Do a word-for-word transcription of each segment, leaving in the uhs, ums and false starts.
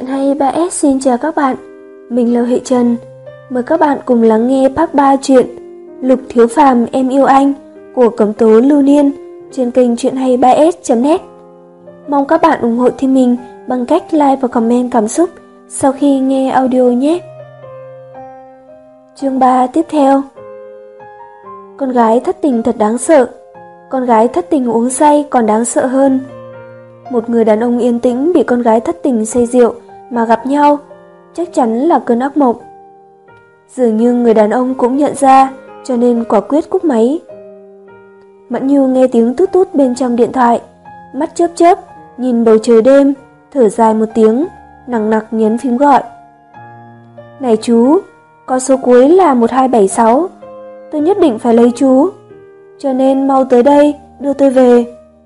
Chuyện hay ba S xin chào các bạn. Mình là Huệ Trần. Mời các bạn cùng lắng nghe part ba chuyện Lục Thiếu Phàm Em Yêu Anh của Cẩm Tố Lưu Niên trên kênh chuyện hay ba S chấm net. Mong các bạn ủng hộ team mình bằng cách like và comment cảm xúc sau khi nghe audio nhé. Chương ba tiếp theo. Con gái thất tình thật đáng sợ. Con gái thất tình uống say còn đáng sợ hơn. Một người đàn ông yên tĩnh bị con gái thất tình say rượu mà gặp nhau, chắc chắn là cơn ác mộng. Dường như người đàn ông cũng nhận ra, cho nên quả quyết cúp máy. Mẫn Nhu nghe tiếng tút tút bên trong điện thoại, mắt chớp chớp, nhìn bầu trời đêm, thở dài một tiếng, nặng nặc nhấn phím gọi. Này chú, có số cuối là một hai bảy sáu, tôi nhất định phải lấy chú, cho nên mau tới đây, đưa tôi về.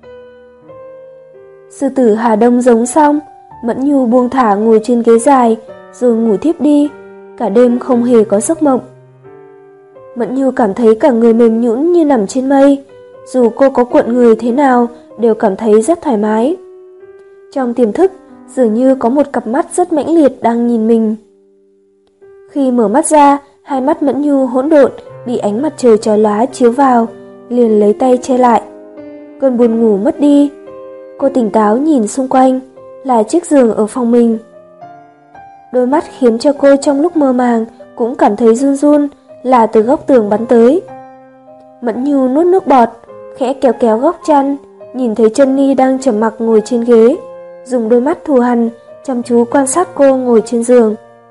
Sư tử Hà Đông giống xong, Mẫn Nhu buông thả ngồi trên ghế dài, rồi ngủ thiếp đi, cả đêm không hề có giấc mộng. Mẫn Nhu cảm thấy cả người mềm nhũn như nằm trên mây, dù cô có cuộn người thế nào đều cảm thấy rất thoải mái. Trong tiềm thức, dường như có một cặp mắt rất mãnh liệt đang nhìn mình. Khi mở mắt ra, hai mắt Mẫn Nhu hỗn độn bị ánh mặt trời chói lóa chiếu vào, liền lấy tay che lại. Cơn buồn ngủ mất đi. Cô tỉnh táo nhìn xung quanh, là chiếc giường ở phòng mình. Đôi mắt khiến cho cô trong lúc mơ màng cũng cảm thấy run run, là từ góc tường bắn tới. Mẫn Nhu nuốt nước bọt, khẽ kéo kéo góc chăn, nhìn thấy Chân Ni đang trầm mặc ngồi trên ghế, dùng đôi mắt thù hằn chăm chú quan sát cô ngồi trên giường.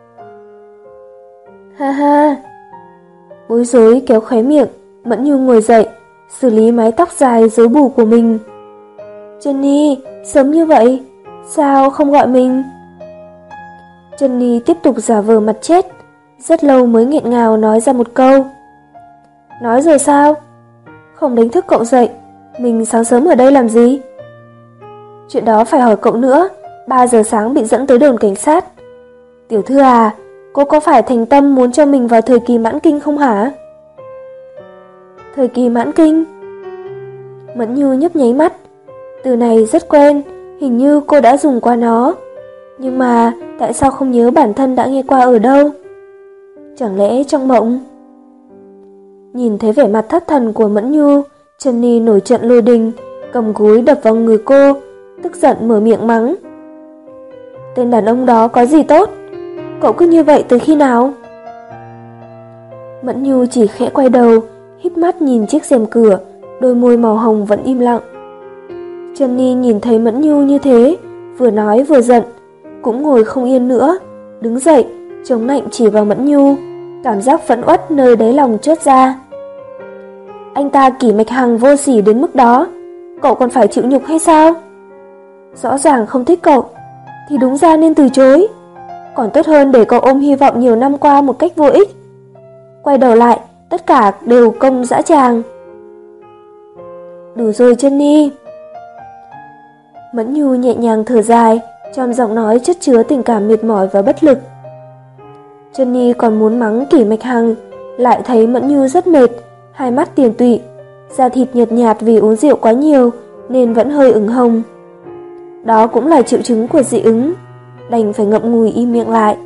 Ha ha. Bối rối kéo khóe miệng, Mẫn Nhu ngồi dậy, xử lý mái tóc dài rối bù của mình. Chân Ni, sớm như vậy, sao không gọi mình? Chân Ni tiếp tục giả vờ mặt chết, rất lâu mới nghẹn ngào nói ra một câu. Nói rồi sao? Không đánh thức cậu dậy, mình sáng sớm ở đây làm gì? Chuyện đó phải hỏi cậu nữa, ba giờ sáng bị dẫn tới đồn cảnh sát. Tiểu thư à, cô có phải thành tâm muốn cho mình vào thời kỳ mãn kinh không hả? Thời kỳ mãn kinh? Mẫn Nhu nhấp nháy mắt. Từ này rất quen, hình như cô đã dùng qua nó. Nhưng mà tại sao không nhớ bản thân đã nghe qua ở đâu? Chẳng lẽ trong mộng? Nhìn thấy vẻ mặt thất thần của Mẫn Nhu, Chân Ni nổi trận lôi đình, cầm gối đập vào người cô, tức giận mở miệng mắng. Tên đàn ông đó có gì tốt? Cậu cứ như vậy từ khi nào? Mẫn Nhu chỉ khẽ quay đầu, híp mắt nhìn chiếc rèm cửa, đôi môi màu hồng vẫn im lặng. Chân Ni nhìn thấy Mẫn Nhu như thế, vừa nói vừa giận, cũng ngồi không yên nữa, đứng dậy, chống nạnh chỉ vào Mẫn Nhu, cảm giác phẫn uất nơi đáy lòng chớt ra. Anh ta kỷ mạch hằng vô sỉ đến mức đó, cậu còn phải chịu nhục hay sao? Rõ ràng không thích cậu, thì đúng ra nên từ chối, còn tốt hơn để cậu ôm hy vọng nhiều năm qua một cách vô ích. Quay đầu lại, tất cả đều công dã tràng. Đủ rồi Chân Ni. Mẫn Nhu nhẹ nhàng thở dài, trong giọng nói chất chứa tình cảm mệt mỏi và bất lực. Chân Ni còn muốn mắng kỷ mạch hằng, lại thấy Mẫn Nhu rất mệt, hai mắt tiền tụy, da thịt nhợt nhạt vì uống rượu quá nhiều nên vẫn hơi ửng hồng. Đó cũng là triệu chứng của dị ứng, đành phải ngậm ngùi im miệng lại.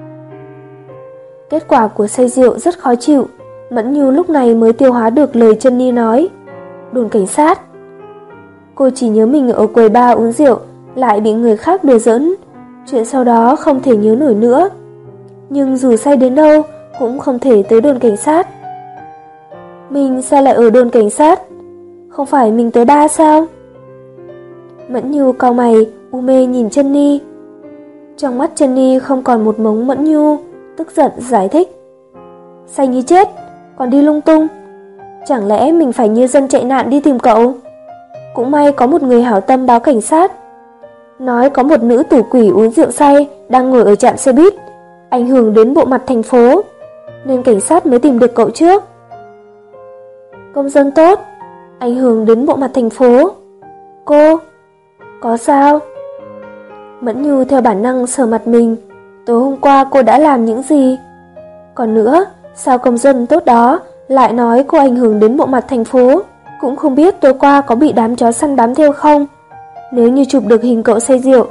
Kết quả của say rượu rất khó chịu, Mẫn Nhu lúc này mới tiêu hóa được lời Chân Ni nói. Đồn cảnh sát. Cô chỉ nhớ mình ở quầy bar uống rượu, lại bị người khác đùa giỡn, chuyện sau đó không thể nhớ nổi nữa. Nhưng dù say đến đâu, cũng không thể tới đồn cảnh sát. Mình sao lại ở đồn cảnh sát? Không phải mình tới bar sao? Mẫn Nhu cau mày, u mê nhìn Chân Ni. Trong mắt Chân Ni không còn một mống Mẫn Nhu, tức giận giải thích. Say như chết, còn đi lung tung. Chẳng lẽ mình phải như dân chạy nạn đi tìm cậu? Cũng may có một người hảo tâm báo cảnh sát, nói có một nữ tử quỷ uống rượu say đang ngồi ở trạm xe buýt, ảnh hưởng đến bộ mặt thành phố, nên cảnh sát mới tìm được cậu trước. Công dân tốt, ảnh hưởng đến bộ mặt thành phố. Cô, có sao? Mẫn Nhu theo bản năng sờ mặt mình, tối hôm qua cô đã làm những gì? Còn nữa, sao công dân tốt đó lại nói cô ảnh hưởng đến bộ mặt thành phố? Cũng không biết tối qua có bị đám chó săn bám theo không. Nếu như chụp được hình cậu say rượu,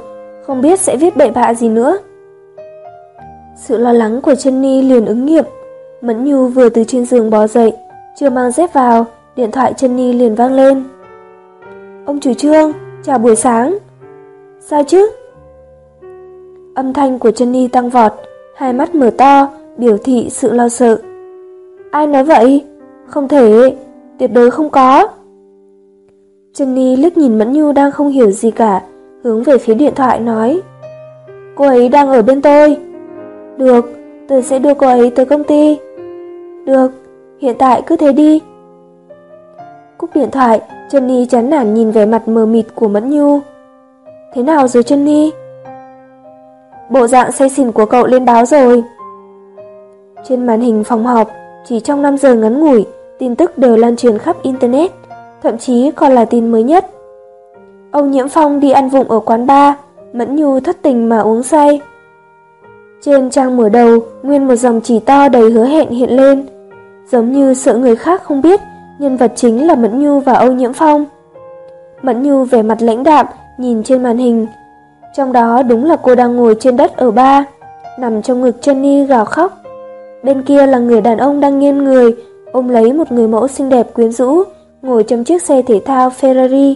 không biết sẽ viết bậy bạ gì nữa. Sự lo lắng của Jenny liền ứng nghiệm. Mẫn Nhu vừa từ trên giường bò dậy, chưa mang dép vào, điện thoại Jenny liền vang lên. Ông chủ Trương, chào buổi sáng. Sao chứ? Âm thanh của Jenny tăng vọt, hai mắt mở to, biểu thị sự lo sợ. Ai nói vậy? Không thể, tuyệt đối không có. Jenny liếc nhìn Mẫn Nhu đang không hiểu gì cả, hướng về phía điện thoại nói. Cô ấy đang ở bên tôi. Được, tôi sẽ đưa cô ấy tới công ty. Được, hiện tại cứ thế đi. Cúp điện thoại, Jenny chán nản nhìn vẻ mặt mờ mịt của Mẫn Nhu. Thế nào rồi Jenny? Bộ dạng say xỉn của cậu lên báo rồi. Trên màn hình phòng họp, chỉ trong năm giờ ngắn ngủi, tin tức đều lan truyền khắp Internet, thậm chí còn là tin mới nhất. Âu Nhiễm Phong đi ăn vụng ở quán bar, Mẫn Nhu thất tình mà uống say. Trên trang mở đầu, nguyên một dòng chỉ to đầy hứa hẹn hiện lên, giống như sợ người khác không biết nhân vật chính là Mẫn Nhu và Âu Nhiễm Phong. Mẫn Nhu vẻ mặt lãnh đạm nhìn trên màn hình, trong đó đúng là cô đang ngồi trên đất ở bar, nằm trong ngực Jenny gào khóc. Bên kia là người đàn ông đang nghiêng người, ôm lấy một người mẫu xinh đẹp quyến rũ, ngồi trong chiếc xe thể thao Ferrari.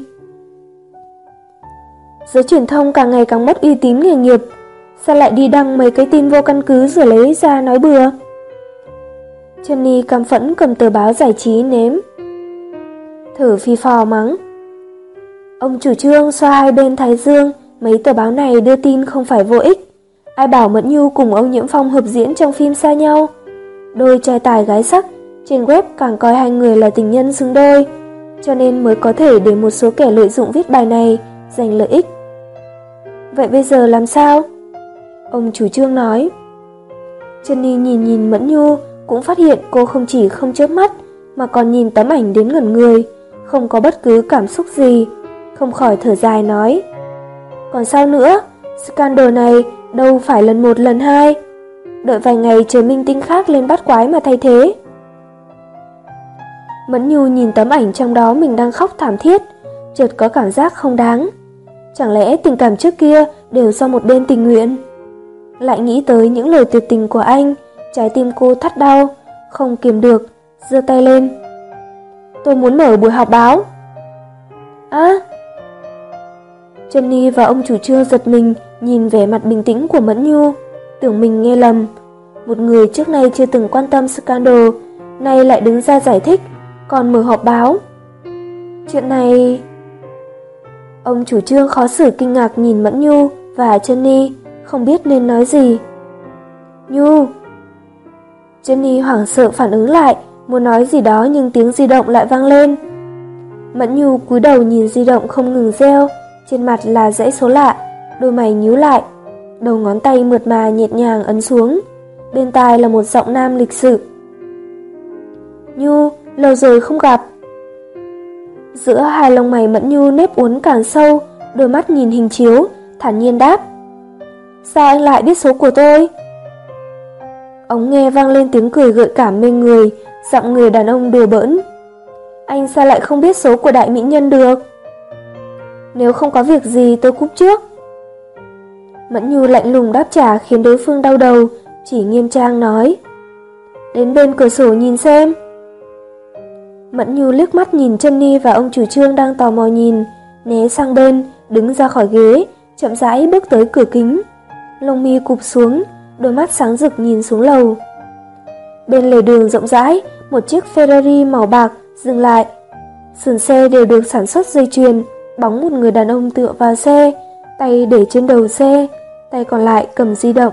Giới truyền thông càng ngày càng mất uy tín nghề nghiệp, sao lại đi đăng mấy cái tin vô căn cứ rồi lấy ra nói bừa? Jenny căm phẫn cầm tờ báo giải trí ném. Thở phì phò mắng. Ông chủ Trương xoa hai bên thái dương, mấy tờ báo này đưa tin không phải vô ích. Ai bảo Mẫn Nhu cùng Âu Nhiễm Phong hợp diễn trong phim xa nhau. Đôi trai tài gái sắc, trên web càng coi hai người là tình nhân xứng đôi, cho nên mới có thể để một số kẻ lợi dụng viết bài này, giành lợi ích. Vậy bây giờ làm sao? Ông chủ Trương nói. Jenny nhìn nhìn Mẫn Nhu, cũng phát hiện cô không chỉ không chớp mắt, mà còn nhìn tấm ảnh đến ngẩn người, không có bất cứ cảm xúc gì, không khỏi thở dài nói. Còn sao nữa, scandal này đâu phải lần một lần hai, đợi vài ngày chờ minh tinh khác lên bắt quái mà thay thế. Mẫn Nhu nhìn tấm ảnh trong đó mình đang khóc thảm thiết, chợt có cảm giác không đáng. Chẳng lẽ tình cảm trước kia đều do một bên tình nguyện? Lại nghĩ tới những lời tuyệt tình của anh, trái tim cô thắt đau, không kiềm được, giơ tay lên. Tôi muốn mở buổi họp báo. Á! Jenny và ông chủ Trương giật mình nhìn vẻ mặt bình tĩnh của Mẫn Nhu, tưởng mình nghe lầm. Một người trước nay chưa từng quan tâm scandal, nay lại đứng ra giải thích, còn mở họp báo. Chuyện này... Ông chủ Trương khó xử kinh ngạc nhìn Mẫn Nhu và Jenny, không biết nên nói gì. Nhu! Jenny hoảng sợ phản ứng lại, muốn nói gì đó nhưng tiếng di động lại vang lên. Mẫn Nhu cúi đầu nhìn di động không ngừng reo, trên mặt là dãy số lạ, đôi mày nhíu lại, đầu ngón tay mượt mà nhẹ nhàng ấn xuống. Bên tai là một giọng nam lịch sự. Nhu, lâu rồi không gặp. Giữa hai lông mày Mẫn Nhu nếp uốn càng sâu, đôi mắt nhìn hình chiếu, thản nhiên đáp. Sao anh lại biết số của tôi? Ống nghe vang lên tiếng cười gợi cảm mê người, giọng người đàn ông đùa bỡn. Anh sao lại không biết số của đại mỹ nhân được? Nếu không có việc gì tôi cúp trước. Mẫn Nhu lạnh lùng đáp trả khiến đối phương đau đầu, chỉ nghiêm trang nói. Đến bên cửa sổ nhìn xem. Mẫn Nhu liếc mắt nhìn Jenny và ông chủ Trương đang tò mò nhìn, né sang bên, đứng ra khỏi ghế, chậm rãi bước tới cửa kính. Lông mi cụp xuống, đôi mắt sáng rực nhìn xuống lầu. Bên lề đường rộng rãi, một chiếc Ferrari màu bạc dừng lại. Sườn xe đều được sản xuất dây chuyền, bóng một người đàn ông tựa vào xe, tay để trên đầu xe, tay còn lại cầm di động.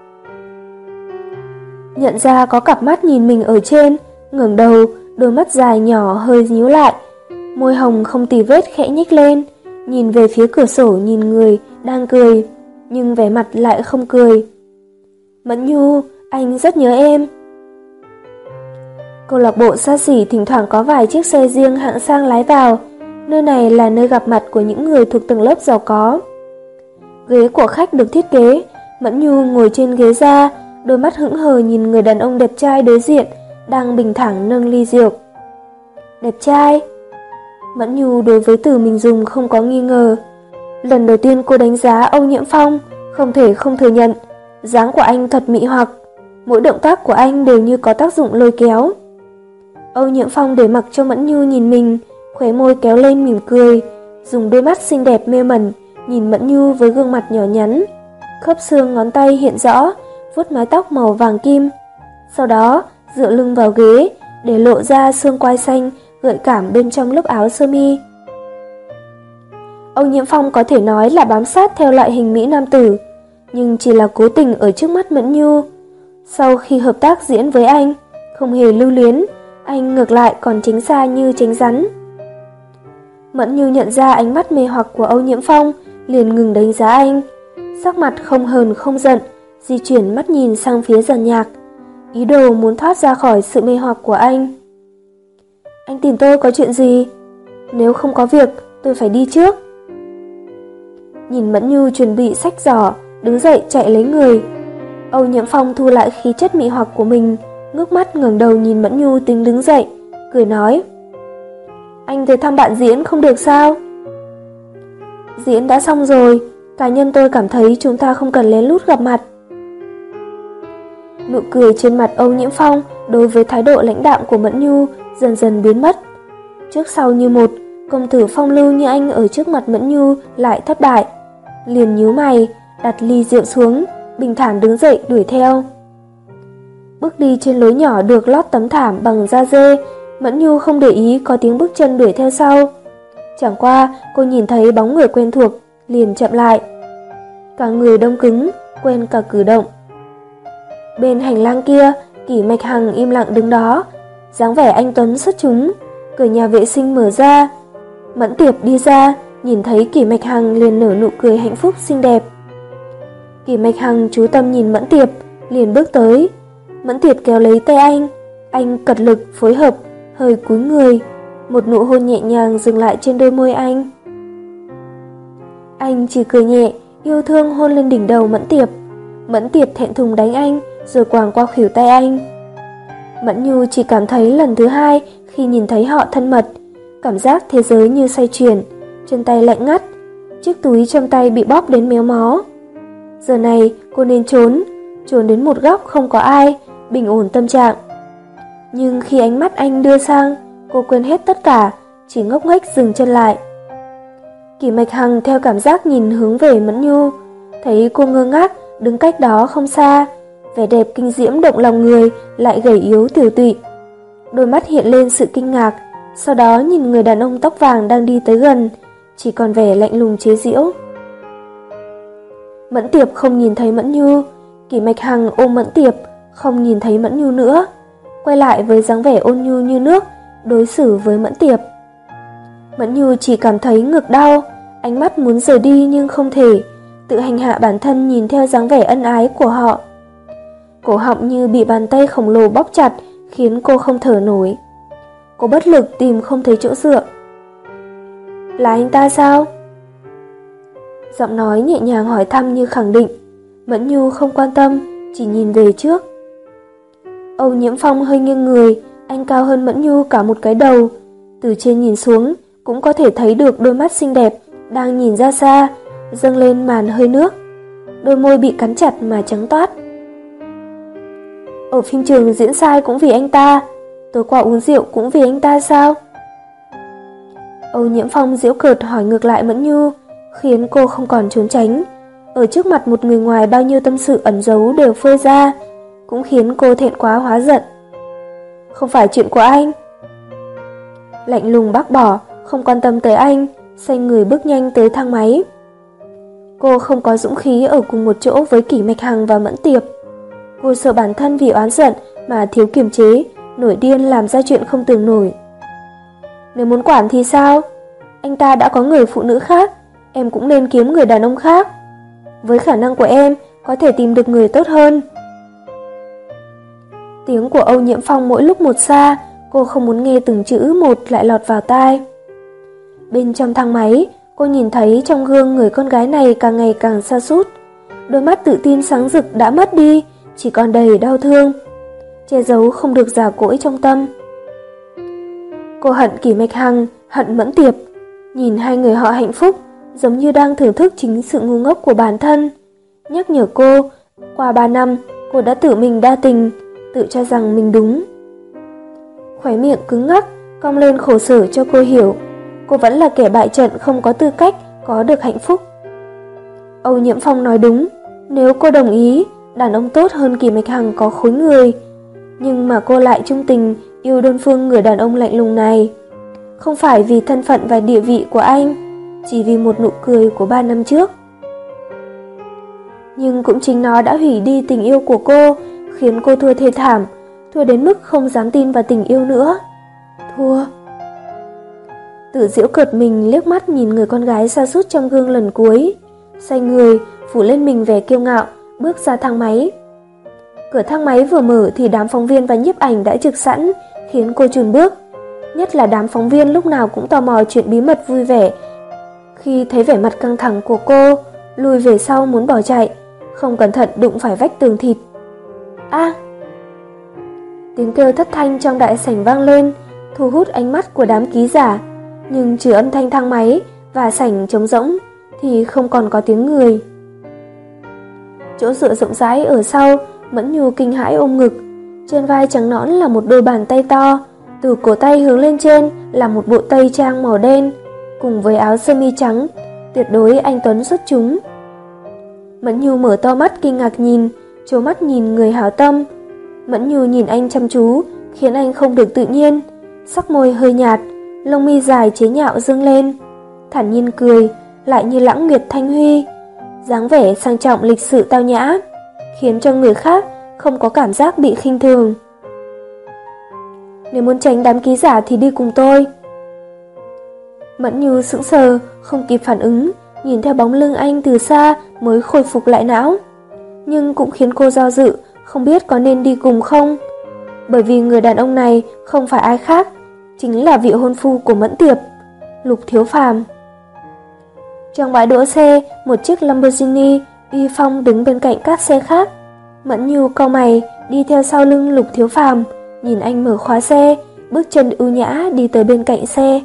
Nhận ra có cặp mắt nhìn mình ở trên, ngẩng đầu, đôi mắt dài nhỏ hơi nhíu lại, môi hồng không tì vết khẽ nhếch lên, nhìn về phía cửa sổ nhìn người đang cười, nhưng vẻ mặt lại không cười. Mẫn Nhu, anh rất nhớ em. Câu lạc bộ xa xỉ thỉnh thoảng có vài chiếc xe riêng hạng sang lái vào, nơi này là nơi gặp mặt của những người thuộc tầng lớp giàu có. Ghế của khách được thiết kế, Mẫn Nhu ngồi trên ghế da, đôi mắt hững hờ nhìn người đàn ông đẹp trai đối diện, đang bình thản nâng ly rượu. Đẹp trai? Mẫn Nhu đối với từ mình dùng không có nghi ngờ. Lần đầu tiên cô đánh giá Âu Nhiễm Phong, không thể không thừa nhận, dáng của anh thật mị hoặc, mỗi động tác của anh đều như có tác dụng lôi kéo. Âu Nhiễm Phong để mặc cho Mẫn Nhu nhìn mình, khóe môi kéo lên mỉm cười, dùng đôi mắt xinh đẹp mê mẩn nhìn Mẫn Nhu với gương mặt nhỏ nhắn, khớp xương ngón tay hiện rõ, vuốt mái tóc màu vàng kim. Sau đó, dựa lưng vào ghế, để lộ ra xương quai xanh gợi cảm bên trong lớp áo sơ mi. Âu Nhiễm Phong có thể nói là bám sát theo loại hình mỹ nam tử, nhưng chỉ là cố tình ở trước mắt Mẫn Nhu. Sau khi hợp tác diễn với anh, không hề lưu luyến, anh ngược lại còn tránh xa như tránh rắn. Mẫn Nhu nhận ra ánh mắt mê hoặc của Âu Nhiễm Phong, liền ngừng đánh giá anh, sắc mặt không hờn không giận, di chuyển mắt nhìn sang phía Giàn Nhạc, ý đồ muốn thoát ra khỏi sự mê hoặc của anh. Anh tìm tôi có chuyện gì? Nếu không có việc, tôi phải đi trước. Nhìn Mẫn Nhu chuẩn bị xách giỏ, đứng dậy chạy lấy người, Âu Nhiễm Phong thu lại khí chất mị hoặc của mình, ngước mắt ngẩng đầu nhìn Mẫn Nhu tính đứng dậy, cười nói: Anh tới thăm bạn Diễn không được sao? Diễn đã xong rồi, cá nhân tôi cảm thấy chúng ta không cần lén lút gặp mặt. Nụ cười trên mặt Âu Nhiễm Phong đối với thái độ lãnh đạm của Mẫn Nhu dần dần biến mất. Trước sau như một, công tử phong lưu như anh ở trước mặt Mẫn Nhu lại thất bại. Liền nhíu mày, đặt ly rượu xuống, bình thản đứng dậy đuổi theo. Bước đi trên lối nhỏ được lót tấm thảm bằng da dê, Mẫn Nhu không để ý có tiếng bước chân đuổi theo sau. Chẳng qua cô nhìn thấy bóng người quen thuộc, liền chậm lại. Cả người đông cứng, quên cả cử động. Bên hành lang kia, Kỷ Mạch Hằng im lặng đứng đó, dáng vẻ anh tuấn xuất chúng. Cửa nhà vệ sinh mở ra, Mẫn Tiệp đi ra, nhìn thấy Kỷ Mạch Hằng liền nở nụ cười hạnh phúc xinh đẹp. Kỷ Mạch Hằng chú tâm nhìn Mẫn Tiệp, liền bước tới. Mẫn Tiệp kéo lấy tay anh, anh cật lực phối hợp, hơi cúi người, một nụ hôn nhẹ nhàng dừng lại trên đôi môi anh. Anh chỉ cười nhẹ, yêu thương hôn lên đỉnh đầu Mẫn Tiệp. Mẫn Tiệp thẹn thùng đánh anh, rồi quàng qua khuỷu tay anh. Mẫn Nhu chỉ cảm thấy lần thứ hai khi nhìn thấy họ thân mật, cảm giác thế giới như xoay chuyển, chân tay lạnh ngắt, chiếc túi trong tay bị bóp đến méo mó. Giờ này cô nên trốn, trốn đến một góc không có ai, bình ổn tâm trạng. Nhưng khi ánh mắt anh đưa sang, cô quên hết tất cả, chỉ ngốc nghếch dừng chân lại. Kỷ Mạch Hằng theo cảm giác nhìn hướng về Mẫn Nhu, thấy cô ngơ ngác đứng cách đó không xa, vẻ đẹp kinh diễm động lòng người lại gầy yếu tiểu tụy. Đôi mắt hiện lên sự kinh ngạc, sau đó nhìn người đàn ông tóc vàng đang đi tới gần, chỉ còn vẻ lạnh lùng chế giễu. Mẫn Tiệp không nhìn thấy Mẫn Nhu, Kỷ Mạch Hằng ôm Mẫn Tiệp, không nhìn thấy Mẫn Nhu nữa, quay lại với dáng vẻ ôn nhu như nước, đối xử với Mẫn Tiệp. Mẫn Nhu chỉ cảm thấy ngực đau, ánh mắt muốn rời đi nhưng không thể, tự hành hạ bản thân nhìn theo dáng vẻ ân ái của họ. Cổ họng như bị bàn tay khổng lồ bóp chặt, khiến cô không thở nổi. Cô bất lực tìm không thấy chỗ dựa. Là anh ta sao? Giọng nói nhẹ nhàng hỏi thăm như khẳng định. Mẫn Nhu không quan tâm, chỉ nhìn về trước. Âu Nhiễm Phong hơi nghiêng người, anh cao hơn Mẫn Nhu cả một cái đầu. Từ trên nhìn xuống, cũng có thể thấy được đôi mắt xinh đẹp, đang nhìn ra xa, dâng lên màn hơi nước. Đôi môi bị cắn chặt mà trắng toát. Ở phim trường diễn sai cũng vì anh ta, tối qua uống rượu cũng vì anh ta sao? Âu Nhiễm Phong giễu cợt hỏi ngược lại Mẫn Nhu, khiến cô không còn trốn tránh. Ở trước mặt một người ngoài bao nhiêu tâm sự ẩn giấu đều phơi ra, cũng khiến cô thẹn quá hóa giận. Không phải chuyện của anh. Lạnh lùng bác bỏ, không quan tâm tới anh, xoay người bước nhanh tới thang máy. Cô không có dũng khí ở cùng một chỗ với Kỷ Mạch Hằng và Mẫn Tiệp. Cô sợ bản thân vì oán giận mà thiếu kiềm chế, nổi điên làm ra chuyện không tưởng nổi. Nếu muốn quản thì sao? Anh ta đã có người phụ nữ khác, em cũng nên kiếm người đàn ông khác. Với khả năng của em, có thể tìm được người tốt hơn. Tiếng của Âu Nhiễm Phong mỗi lúc một xa, cô không muốn nghe từng chữ một lại lọt vào tai. Bên trong thang máy, cô nhìn thấy trong gương người con gái này càng ngày càng sa sút. Đôi mắt tự tin sáng rực đã mất đi, chỉ còn đầy đau thương, che giấu không được già cỗi trong tâm. Cô hận Kỷ Mạch Hằng, hận Mẫn Tiệp. Nhìn hai người họ hạnh phúc, giống như đang thưởng thức chính sự ngu ngốc của bản thân, nhắc nhở cô, qua ba năm, cô đã tự mình đa tình, tự cho rằng mình đúng. Khóe miệng cứng ngắc, cong lên khổ sở cho cô hiểu, cô vẫn là kẻ bại trận không có tư cách có được hạnh phúc. Âu Nhiễm Phong nói đúng, nếu cô đồng ý, đàn ông tốt hơn Kỷ Mạch Hằng có khối người, nhưng mà cô lại trung tình yêu đơn phương người đàn ông lạnh lùng này. Không phải vì thân phận và địa vị của anh, chỉ vì một nụ cười của ba năm trước. Nhưng cũng chính nó đã hủy đi tình yêu của cô, khiến cô thua thê thảm, thua đến mức không dám tin vào tình yêu nữa. Thua. Tự giễu cợt mình liếc mắt nhìn người con gái sa sút trong gương lần cuối, xoay người, phủ lên mình vẻ kiêu ngạo, bước ra thang máy. Cửa thang máy vừa mở thì đám phóng viên và nhiếp ảnh đã trực sẵn, khiến cô chùn bước. Nhất là đám phóng viên lúc nào cũng tò mò chuyện bí mật vui vẻ. Khi thấy vẻ mặt căng thẳng của cô, lùi về sau muốn bỏ chạy, không cẩn thận đụng phải vách tường thịt. A! Tiếng kêu thất thanh trong đại sảnh vang lên, thu hút ánh mắt của đám ký giả, nhưng trừ âm thanh thang máy và sảnh trống rỗng thì không còn có tiếng người. Chỗ dựa rộng rãi ở sau, Mẫn Nhu kinh hãi ôm ngực, trên vai trắng nõn là một đôi bàn tay to, từ cổ tay hướng lên trên là một bộ tây trang màu đen, cùng với áo sơ mi trắng, tuyệt đối anh tuấn xuất chúng. Mẫn Nhu mở to mắt kinh ngạc nhìn, trố mắt nhìn người hảo tâm. Mẫn Nhu nhìn anh chăm chú, khiến anh không được tự nhiên, sắc môi hơi nhạt, lông mi dài chế nhạo dương lên, thản nhiên cười, lại như lãng nguyệt thanh huy, dáng vẻ sang trọng lịch sự tao nhã, khiến cho người khác không có cảm giác bị khinh thường. Nếu muốn tránh đám ký giả thì đi cùng tôi. Mẫn Nhu sững sờ, không kịp phản ứng, nhìn theo bóng lưng anh từ xa mới khôi phục lại não. Nhưng cũng khiến cô do dự, không biết có nên đi cùng không. Bởi vì người đàn ông này không phải ai khác, chính là vị hôn phu của Mẫn Tiệp, Lục Thiếu Phàm. Trong bãi đỗ xe, một chiếc Lamborghini uy phong đứng bên cạnh các xe khác. Mẫn Nhu cau mày, đi theo sau lưng Lục Thiếu Phàm, nhìn anh mở khóa xe, bước chân ưu nhã đi tới bên cạnh xe.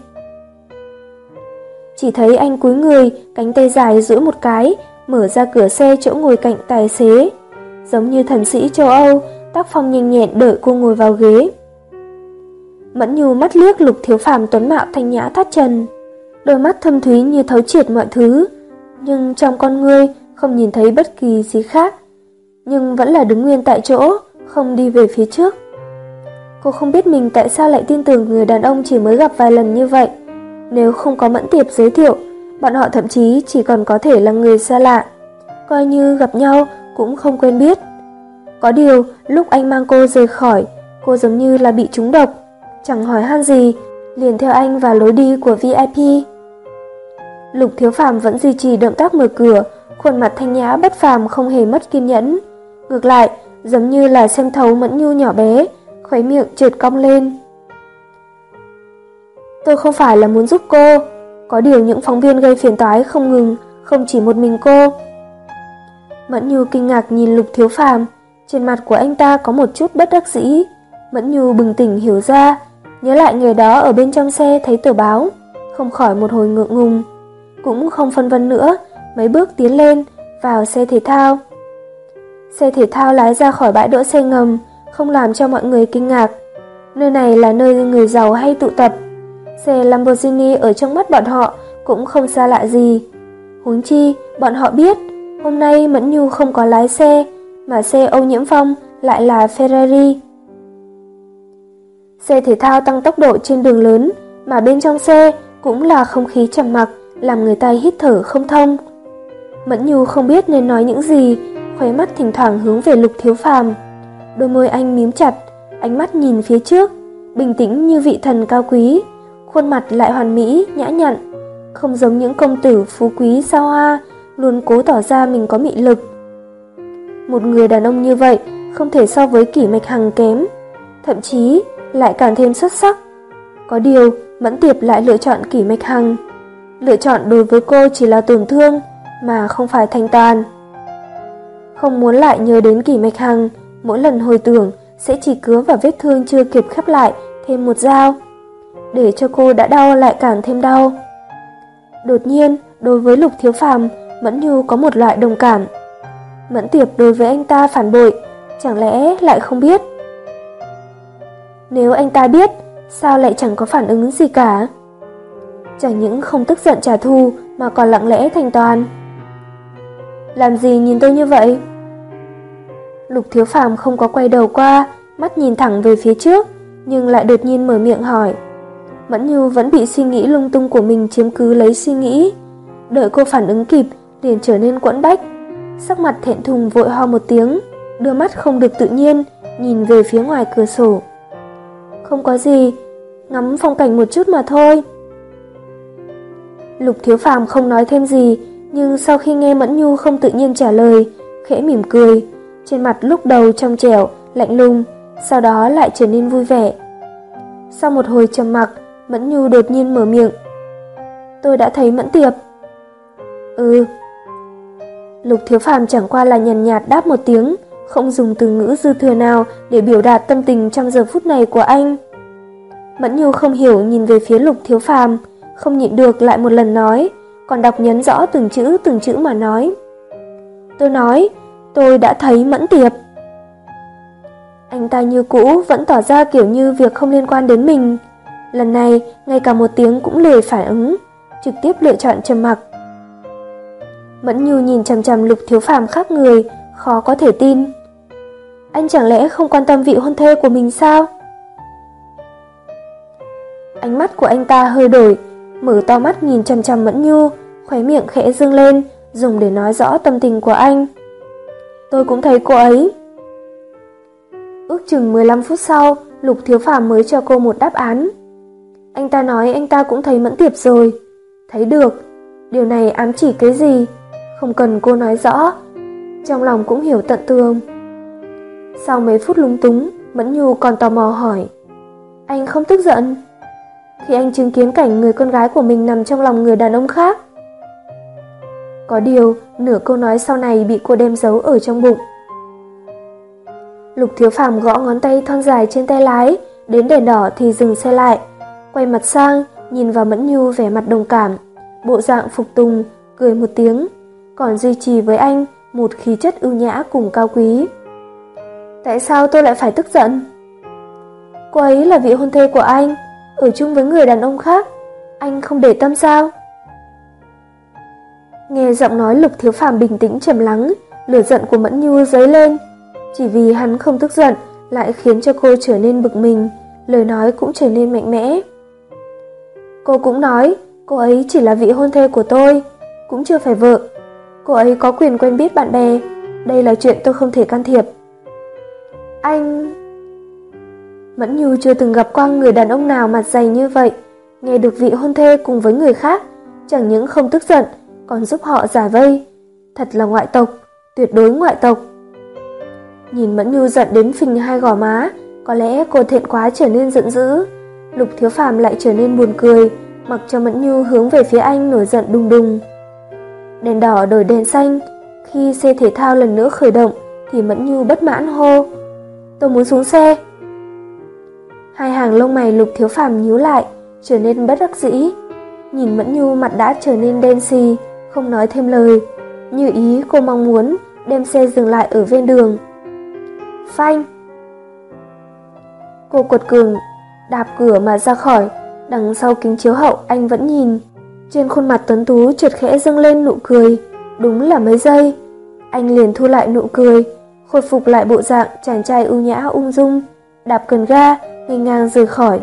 Chỉ thấy anh cúi người, cánh tay dài duỗi một cái, mở ra cửa xe chỗ ngồi cạnh tài xế, giống như thần sĩ châu Âu, tác phong nhanh nhẹn đợi cô ngồi vào ghế. Mẫn Nhu mắt liếc Lục Thiếu Phàm tuấn mạo thanh nhã thoát trần, đôi mắt thâm thúy như thấu triệt mọi thứ, nhưng trong con ngươi không nhìn thấy bất kỳ gì khác, nhưng vẫn là đứng nguyên tại chỗ, không đi về phía trước. Cô không biết mình tại sao lại tin tưởng người đàn ông chỉ mới gặp vài lần như vậy. Nếu không có Mẫn Tiệp giới thiệu, bọn họ thậm chí chỉ còn có thể là người xa lạ, coi như gặp nhau cũng không quen biết. Có điều, lúc anh mang cô rời khỏi, cô giống như là bị trúng độc, chẳng hỏi han gì, liền theo anh vào lối đi của vi ai pi. Lục Thiếu Phàm vẫn duy trì động tác mở cửa, khuôn mặt thanh nhã bất phàm không hề mất kiên nhẫn. Ngược lại, giống như là xem thấu Mẫn Nhu nhỏ bé, khóe miệng trượt cong lên. Tôi không phải là muốn giúp cô, có điều những phóng viên gây phiền toái không ngừng, không chỉ một mình cô. Mẫn Nhu kinh ngạc nhìn Lục Thiếu Phàm, trên mặt của anh ta có một chút bất đắc dĩ. Mẫn Nhu bừng tỉnh hiểu ra, nhớ lại ngày đó ở bên trong xe thấy tờ báo, không khỏi một hồi ngượng ngùng, cũng không phân vân nữa, mấy bước tiến lên, vào xe thể thao. Xe thể thao lái ra khỏi bãi đỗ xe ngầm, không làm cho mọi người kinh ngạc. Nơi này là nơi người giàu hay tụ tập. Xe Lamborghini ở trong mắt bọn họ cũng không xa lạ gì. Huống chi, bọn họ biết, hôm nay Mẫn Nhu không có lái xe, mà xe Âu Nhiễm Phong lại là Ferrari. Xe thể thao tăng tốc độ trên đường lớn, mà bên trong xe cũng là không khí trầm mặc, làm người ta hít thở không thông. Mẫn Nhu không biết nên nói những gì, khóe mắt thỉnh thoảng hướng về Lục Thiếu Phàm. Đôi môi anh mím chặt, ánh mắt nhìn phía trước, bình tĩnh như vị thần cao quý, khuôn mặt lại hoàn mỹ, nhã nhặn, không giống những công tử phú quý xa hoa, luôn cố tỏ ra mình có mị lực. Một người đàn ông như vậy không thể so với Kỷ Mạch Hằng kém, thậm chí lại càng thêm xuất sắc. Có điều, Mẫn Tiệp lại lựa chọn Kỷ Mạch Hằng. Lựa chọn đối với cô chỉ là tổn thương, mà không phải thành toàn. Không muốn lại nhớ đến Kỷ Mạch Hằng, mỗi lần hồi tưởng sẽ chỉ cứa vào vết thương chưa kịp khép lại thêm một dao, để cho cô đã đau lại càng thêm đau. Đột nhiên, đối với Lục Thiếu Phàm, Mẫn Nhu có một loại đồng cảm. Mẫn Tiệp đối với anh ta phản bội, chẳng lẽ lại không biết? Nếu anh ta biết, sao lại chẳng có phản ứng gì cả? Chẳng những không tức giận trả thù mà còn lặng lẽ thành toàn. Làm gì nhìn tôi như vậy? Lục Thiếu Phàm không có quay đầu qua, mắt nhìn thẳng về phía trước, nhưng lại đột nhiên mở miệng hỏi. Mẫn Nhu vẫn bị suy nghĩ lung tung của mình chiếm cứ lấy suy nghĩ. Đợi cô phản ứng kịp, liền trở nên quẫn bách. Sắc mặt thẹn thùng vội ho một tiếng, đưa mắt không được tự nhiên, nhìn về phía ngoài cửa sổ. Không có gì, ngắm phong cảnh một chút mà thôi. Lục Thiếu Phàm không nói thêm gì, nhưng sau khi nghe Mẫn Nhu không tự nhiên trả lời, khẽ mỉm cười, trên mặt lúc đầu trong trẻo, lạnh lùng, sau đó lại trở nên vui vẻ. Sau một hồi trầm mặc, Mẫn Nhu đột nhiên mở miệng. Tôi đã thấy Mẫn Tiệp. Ừ. Lục Thiếu Phàm chẳng qua là nhàn nhạt đáp một tiếng, không dùng từ ngữ dư thừa nào để biểu đạt tâm tình trong giờ phút này của anh. Mẫn Nhu không hiểu nhìn về phía Lục Thiếu Phàm, không nhịn được lại một lần nói, còn đọc nhấn rõ từng chữ từng chữ mà nói. Tôi nói, tôi đã thấy Mẫn Tiệp. Anh ta như cũ vẫn tỏ ra kiểu như việc không liên quan đến mình. Lần này, ngay cả một tiếng cũng lười phản ứng, trực tiếp lựa chọn trầm mặc. Mẫn Nhu nhìn chằm chằm Lục Thiếu Phàm khác người, khó có thể tin. Anh chẳng lẽ không quan tâm vị hôn thê của mình sao? Ánh mắt của anh ta hơi đổi, mở to mắt nhìn chằm chằm Mẫn Nhu, khóe miệng khẽ dương lên, dùng để nói rõ tâm tình của anh. Tôi cũng thấy cô ấy. Ước chừng mười lăm phút sau, Lục Thiếu Phàm mới cho cô một đáp án. Anh ta nói anh ta cũng thấy Mẫn Tiệp rồi. Thấy được. Điều này ám chỉ cái gì? Không cần cô nói rõ, trong lòng cũng hiểu tận tường. Sau mấy phút lúng túng, Mẫn Nhu còn tò mò hỏi. Anh không tức giận khi anh chứng kiến cảnh người con gái của mình nằm trong lòng người đàn ông khác? Có điều, nửa câu nói sau này bị cô đem giấu ở trong bụng. Lục Thiếu Phàm gõ ngón tay thon dài trên tay lái, đến đèn đỏ thì dừng xe lại, quay mặt sang, nhìn vào Mẫn Nhu vẻ mặt đồng cảm, bộ dạng phục tùng, cười một tiếng, còn duy trì với anh một khí chất ưu nhã cùng cao quý. Tại sao tôi lại phải tức giận? Cô ấy là vị hôn thê của anh, ở chung với người đàn ông khác, anh không để tâm sao? Nghe giọng nói Lục Thiếu Phàm bình tĩnh trầm lắng, lửa giận của Mẫn Nhu dấy lên. Chỉ vì hắn không tức giận lại khiến cho cô trở nên bực mình, lời nói cũng trở nên mạnh mẽ. Cô cũng nói, cô ấy chỉ là vị hôn thê của tôi, cũng chưa phải vợ. Cô ấy có quyền quen biết bạn bè, đây là chuyện tôi không thể can thiệp. Anh... Mẫn Nhu chưa từng gặp qua người đàn ông nào mặt dày như vậy, nghe được vị hôn thê cùng với người khác, chẳng những không tức giận, còn giúp họ giải vây. Thật là ngoại tộc, tuyệt đối ngoại tộc. Nhìn Mẫn Nhu giận đến phình hai gò má, có lẽ cô thẹn quá trở nên giận dữ. Lục Thiếu Phàm lại trở nên buồn cười, mặc cho Mẫn Nhu hướng về phía anh nổi giận đùng đùng. Đèn đỏ đổi đèn xanh, khi xe thể thao lần nữa khởi động thì Mẫn Nhu bất mãn hô. Tôi muốn xuống xe. Hai hàng lông mày Lục Thiếu Phàm nhíu lại, trở nên bất đắc dĩ. Nhìn Mẫn Nhu mặt đã trở nên đen xì, không nói thêm lời, như ý cô mong muốn đem xe dừng lại ở ven đường. Phanh! Cô quật cường đạp cửa mà ra khỏi, đằng sau kính chiếu hậu anh vẫn nhìn. Trên khuôn mặt tuấn tú chợt khẽ dâng lên nụ cười, đúng là mấy giây. Anh liền thu lại nụ cười, khôi phục lại bộ dạng chàng trai ưu nhã ung dung, đạp cần ga, nghênh ngang rời khỏi.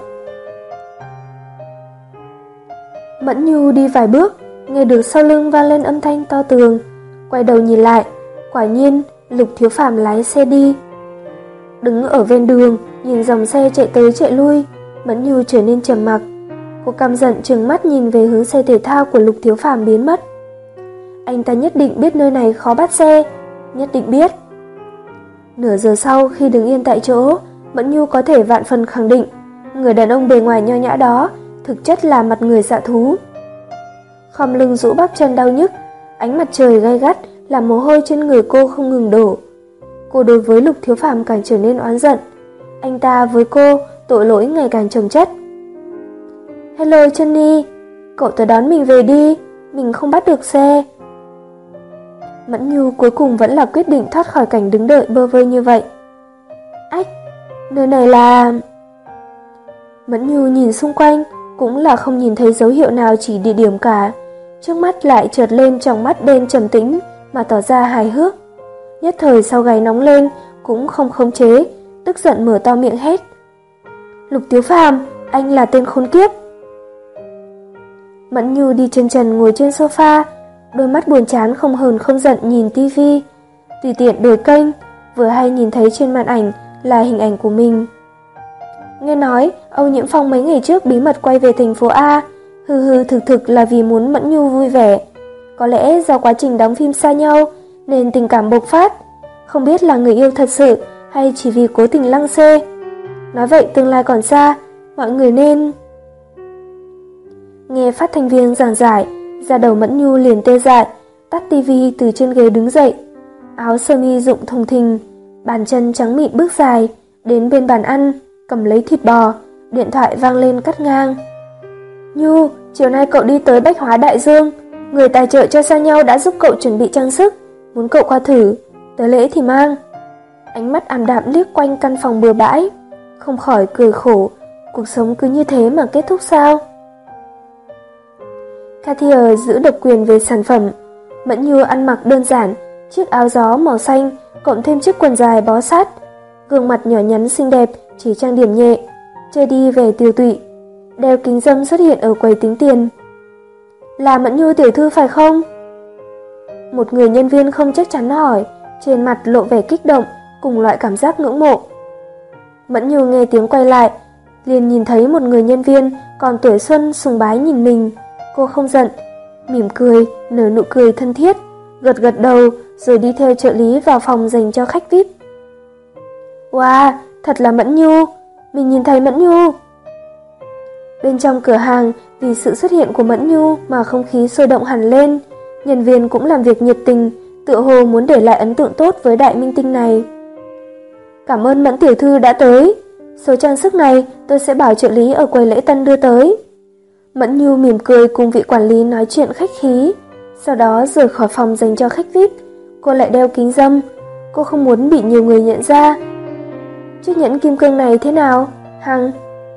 Mẫn Nhu đi vài bước, nghe được sau lưng vang lên âm thanh to tường, quay đầu nhìn lại, quả nhiên Lục Thiếu Phàm lái xe đi. Đứng ở ven đường, nhìn dòng xe chạy tới chạy lui, Mẫn Nhu trở nên trầm mặc. Cô căm giận trừng mắt nhìn về hướng xe thể thao của Lục Thiếu Phàm biến mất. Anh ta nhất định biết nơi này khó bắt xe, nhất định biết. Nửa giờ sau khi đứng yên tại chỗ, Mẫn Nhu có thể vạn phần khẳng định, người đàn ông bề ngoài nho nhã đó thực chất là mặt người dạ thú. Khom lưng rũ bắp chân đau nhức, ánh mặt trời gay gắt làm mồ hôi trên người cô không ngừng đổ. Cô đối với Lục Thiếu Phàm càng trở nên oán giận. Anh ta với cô tội lỗi ngày càng chồng chất. Hello Jenny, cậu tới đón mình về đi, mình không bắt được xe. Mẫn Nhu cuối cùng vẫn là quyết định thoát khỏi cảnh đứng đợi bơ vơ như vậy. Ách, nơi này là... Mẫn Nhu nhìn xung quanh, cũng là không nhìn thấy dấu hiệu nào chỉ địa điểm cả. Trước mắt lại chợt lên trong mắt đen trầm tĩnh mà tỏ ra hài hước. Nhất thời sau gáy nóng lên, cũng không khống chế, tức giận mở to miệng hét. Lục Tiếu Phàm, anh là tên khốn kiếp. Mẫn Nhu đi chân trần ngồi trên sofa, đôi mắt buồn chán không hờn không giận nhìn tivi, tùy tiện đổi kênh, vừa hay nhìn thấy trên màn ảnh là hình ảnh của mình. Nghe nói Âu Nhiễm Phong mấy ngày trước bí mật quay về thành phố A, hư hư thực thực là vì muốn Mẫn Nhu vui vẻ. Có lẽ do quá trình đóng phim xa nhau nên tình cảm bộc phát, không biết là người yêu thật sự hay chỉ vì cố tình lăng xê. Nói vậy tương lai còn xa, mọi người nên... Nghe phát thanh viên giảng giải, da đầu Mẫn Nhu liền tê dại, tắt tivi từ trên ghế đứng dậy, áo sơ mi rụng thùng thình, bàn chân trắng mịn bước dài đến bên bàn ăn, cầm lấy thịt bò, điện thoại vang lên cắt ngang. Nhu, chiều nay cậu đi tới Bách Hóa Đại Dương, người tài trợ cho xa nhau đã giúp cậu chuẩn bị trang sức, muốn cậu qua thử, tới lễ thì mang. Ánh mắt ảm đạm liếc quanh căn phòng bừa bãi, không khỏi cười khổ, cuộc sống cứ như thế mà kết thúc sao? Cartier giữ độc quyền về sản phẩm. Mẫn Nhu ăn mặc đơn giản, chiếc áo gió màu xanh cộng thêm chiếc quần dài bó sát, gương mặt nhỏ nhắn xinh đẹp chỉ trang điểm nhẹ, chơi đi về tiều tụy. Đeo kính râm xuất hiện ở quầy tính tiền. Là Mẫn Nhu tiểu thư phải không? Một người nhân viên không chắc chắn hỏi, trên mặt lộ vẻ kích động cùng loại cảm giác ngưỡng mộ. Mẫn Nhu nghe tiếng quay lại, liền nhìn thấy một người nhân viên còn tuổi xuân sùng bái nhìn mình. Cô không giận, mỉm cười, nở nụ cười thân thiết, gật gật đầu rồi đi theo trợ lý vào phòng dành cho khách vi ai pi. Wow, thật là Mẫn Nhu, mình nhìn thấy Mẫn Nhu. Bên trong cửa hàng, vì sự xuất hiện của Mẫn Nhu mà không khí sôi động hẳn lên, nhân viên cũng làm việc nhiệt tình, tựa hồ muốn để lại ấn tượng tốt với đại minh tinh này. Cảm ơn Mẫn tiểu thư đã tới, số trang sức này tôi sẽ bảo trợ lý ở quầy lễ tân đưa tới. Mẫn Nhu mỉm cười cùng vị quản lý nói chuyện khách khí, sau đó rời khỏi phòng dành cho khách vi ai pi, cô lại đeo kính râm, cô không muốn bị nhiều người nhận ra. Chiếc nhẫn kim cương này thế nào, Hằng?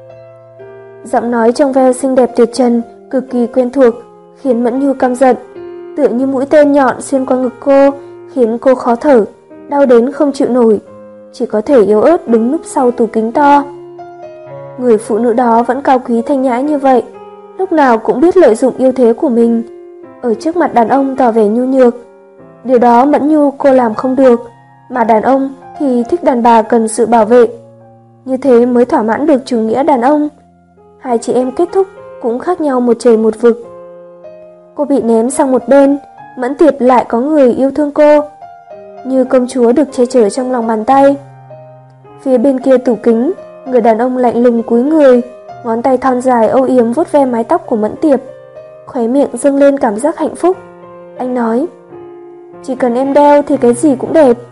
Giọng nói trong veo xinh đẹp tuyệt trần, cực kỳ quen thuộc, khiến Mẫn Nhu căm giận, tựa như mũi tên nhọn xuyên qua ngực cô, khiến cô khó thở, đau đến không chịu nổi, chỉ có thể yếu ớt đứng núp sau tủ kính to. Người phụ nữ đó vẫn cao quý thanh nhã như vậy, lúc nào cũng biết lợi dụng ưu thế của mình, ở trước mặt đàn ông tỏ vẻ nhu nhược. Điều đó Mẫn Nhu cô làm không được, mà đàn ông thì thích đàn bà cần sự bảo vệ. Như thế mới thỏa mãn được chủ nghĩa đàn ông. Hai chị em kết thúc cũng khác nhau một trời một vực. Cô bị ném sang một bên, Mẫn Tiệp lại có người yêu thương cô, như công chúa được che chở trong lòng bàn tay. Phía bên kia tủ kính, người đàn ông lạnh lùng cúi người, ngón tay thon dài âu yếm vuốt ve mái tóc của Mẫn Tiệp, khóe miệng dâng lên cảm giác hạnh phúc. Anh nói, chỉ cần em đeo thì cái gì cũng đẹp.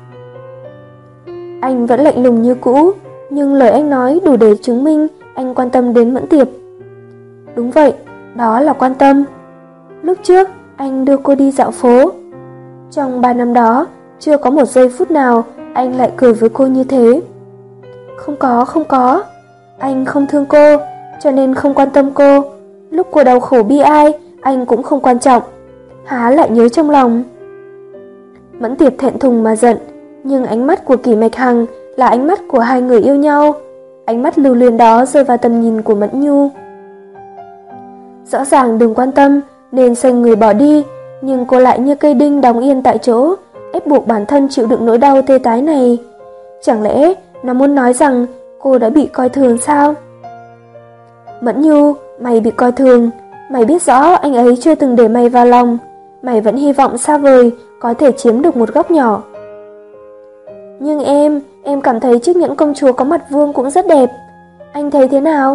Anh vẫn lạnh lùng như cũ, nhưng lời anh nói đủ để chứng minh anh quan tâm đến Mẫn Tiệp. Đúng vậy, đó là quan tâm. Lúc trước, anh đưa cô đi dạo phố. Trong ba năm đó, chưa có một giây phút nào anh lại cười với cô như thế. Không có, không có. Anh không thương cô, cho nên không quan tâm cô. Lúc cô đau khổ bi ai, anh cũng không quan trọng. Há lại nhớ trong lòng. Mẫn Tiệp thẹn thùng mà giận, nhưng ánh mắt của Kỷ Mạch Hằng là ánh mắt của hai người yêu nhau. Ánh mắt lưu luyến đó rơi vào tầm nhìn của Mẫn Nhu. Rõ ràng đừng quan tâm nên xoay người bỏ đi, nhưng cô lại như cây đinh đóng yên tại chỗ, ép buộc bản thân chịu đựng nỗi đau tê tái này. Chẳng lẽ nó muốn nói rằng cô đã bị coi thường sao? Mẫn Nhu, mày bị coi thường, mày biết rõ anh ấy chưa từng để mày vào lòng, mày vẫn hy vọng xa vời có thể chiếm được một góc nhỏ. Nhưng em, em cảm thấy chiếc nhẫn công chúa có mặt vuông cũng rất đẹp. Anh thấy thế nào?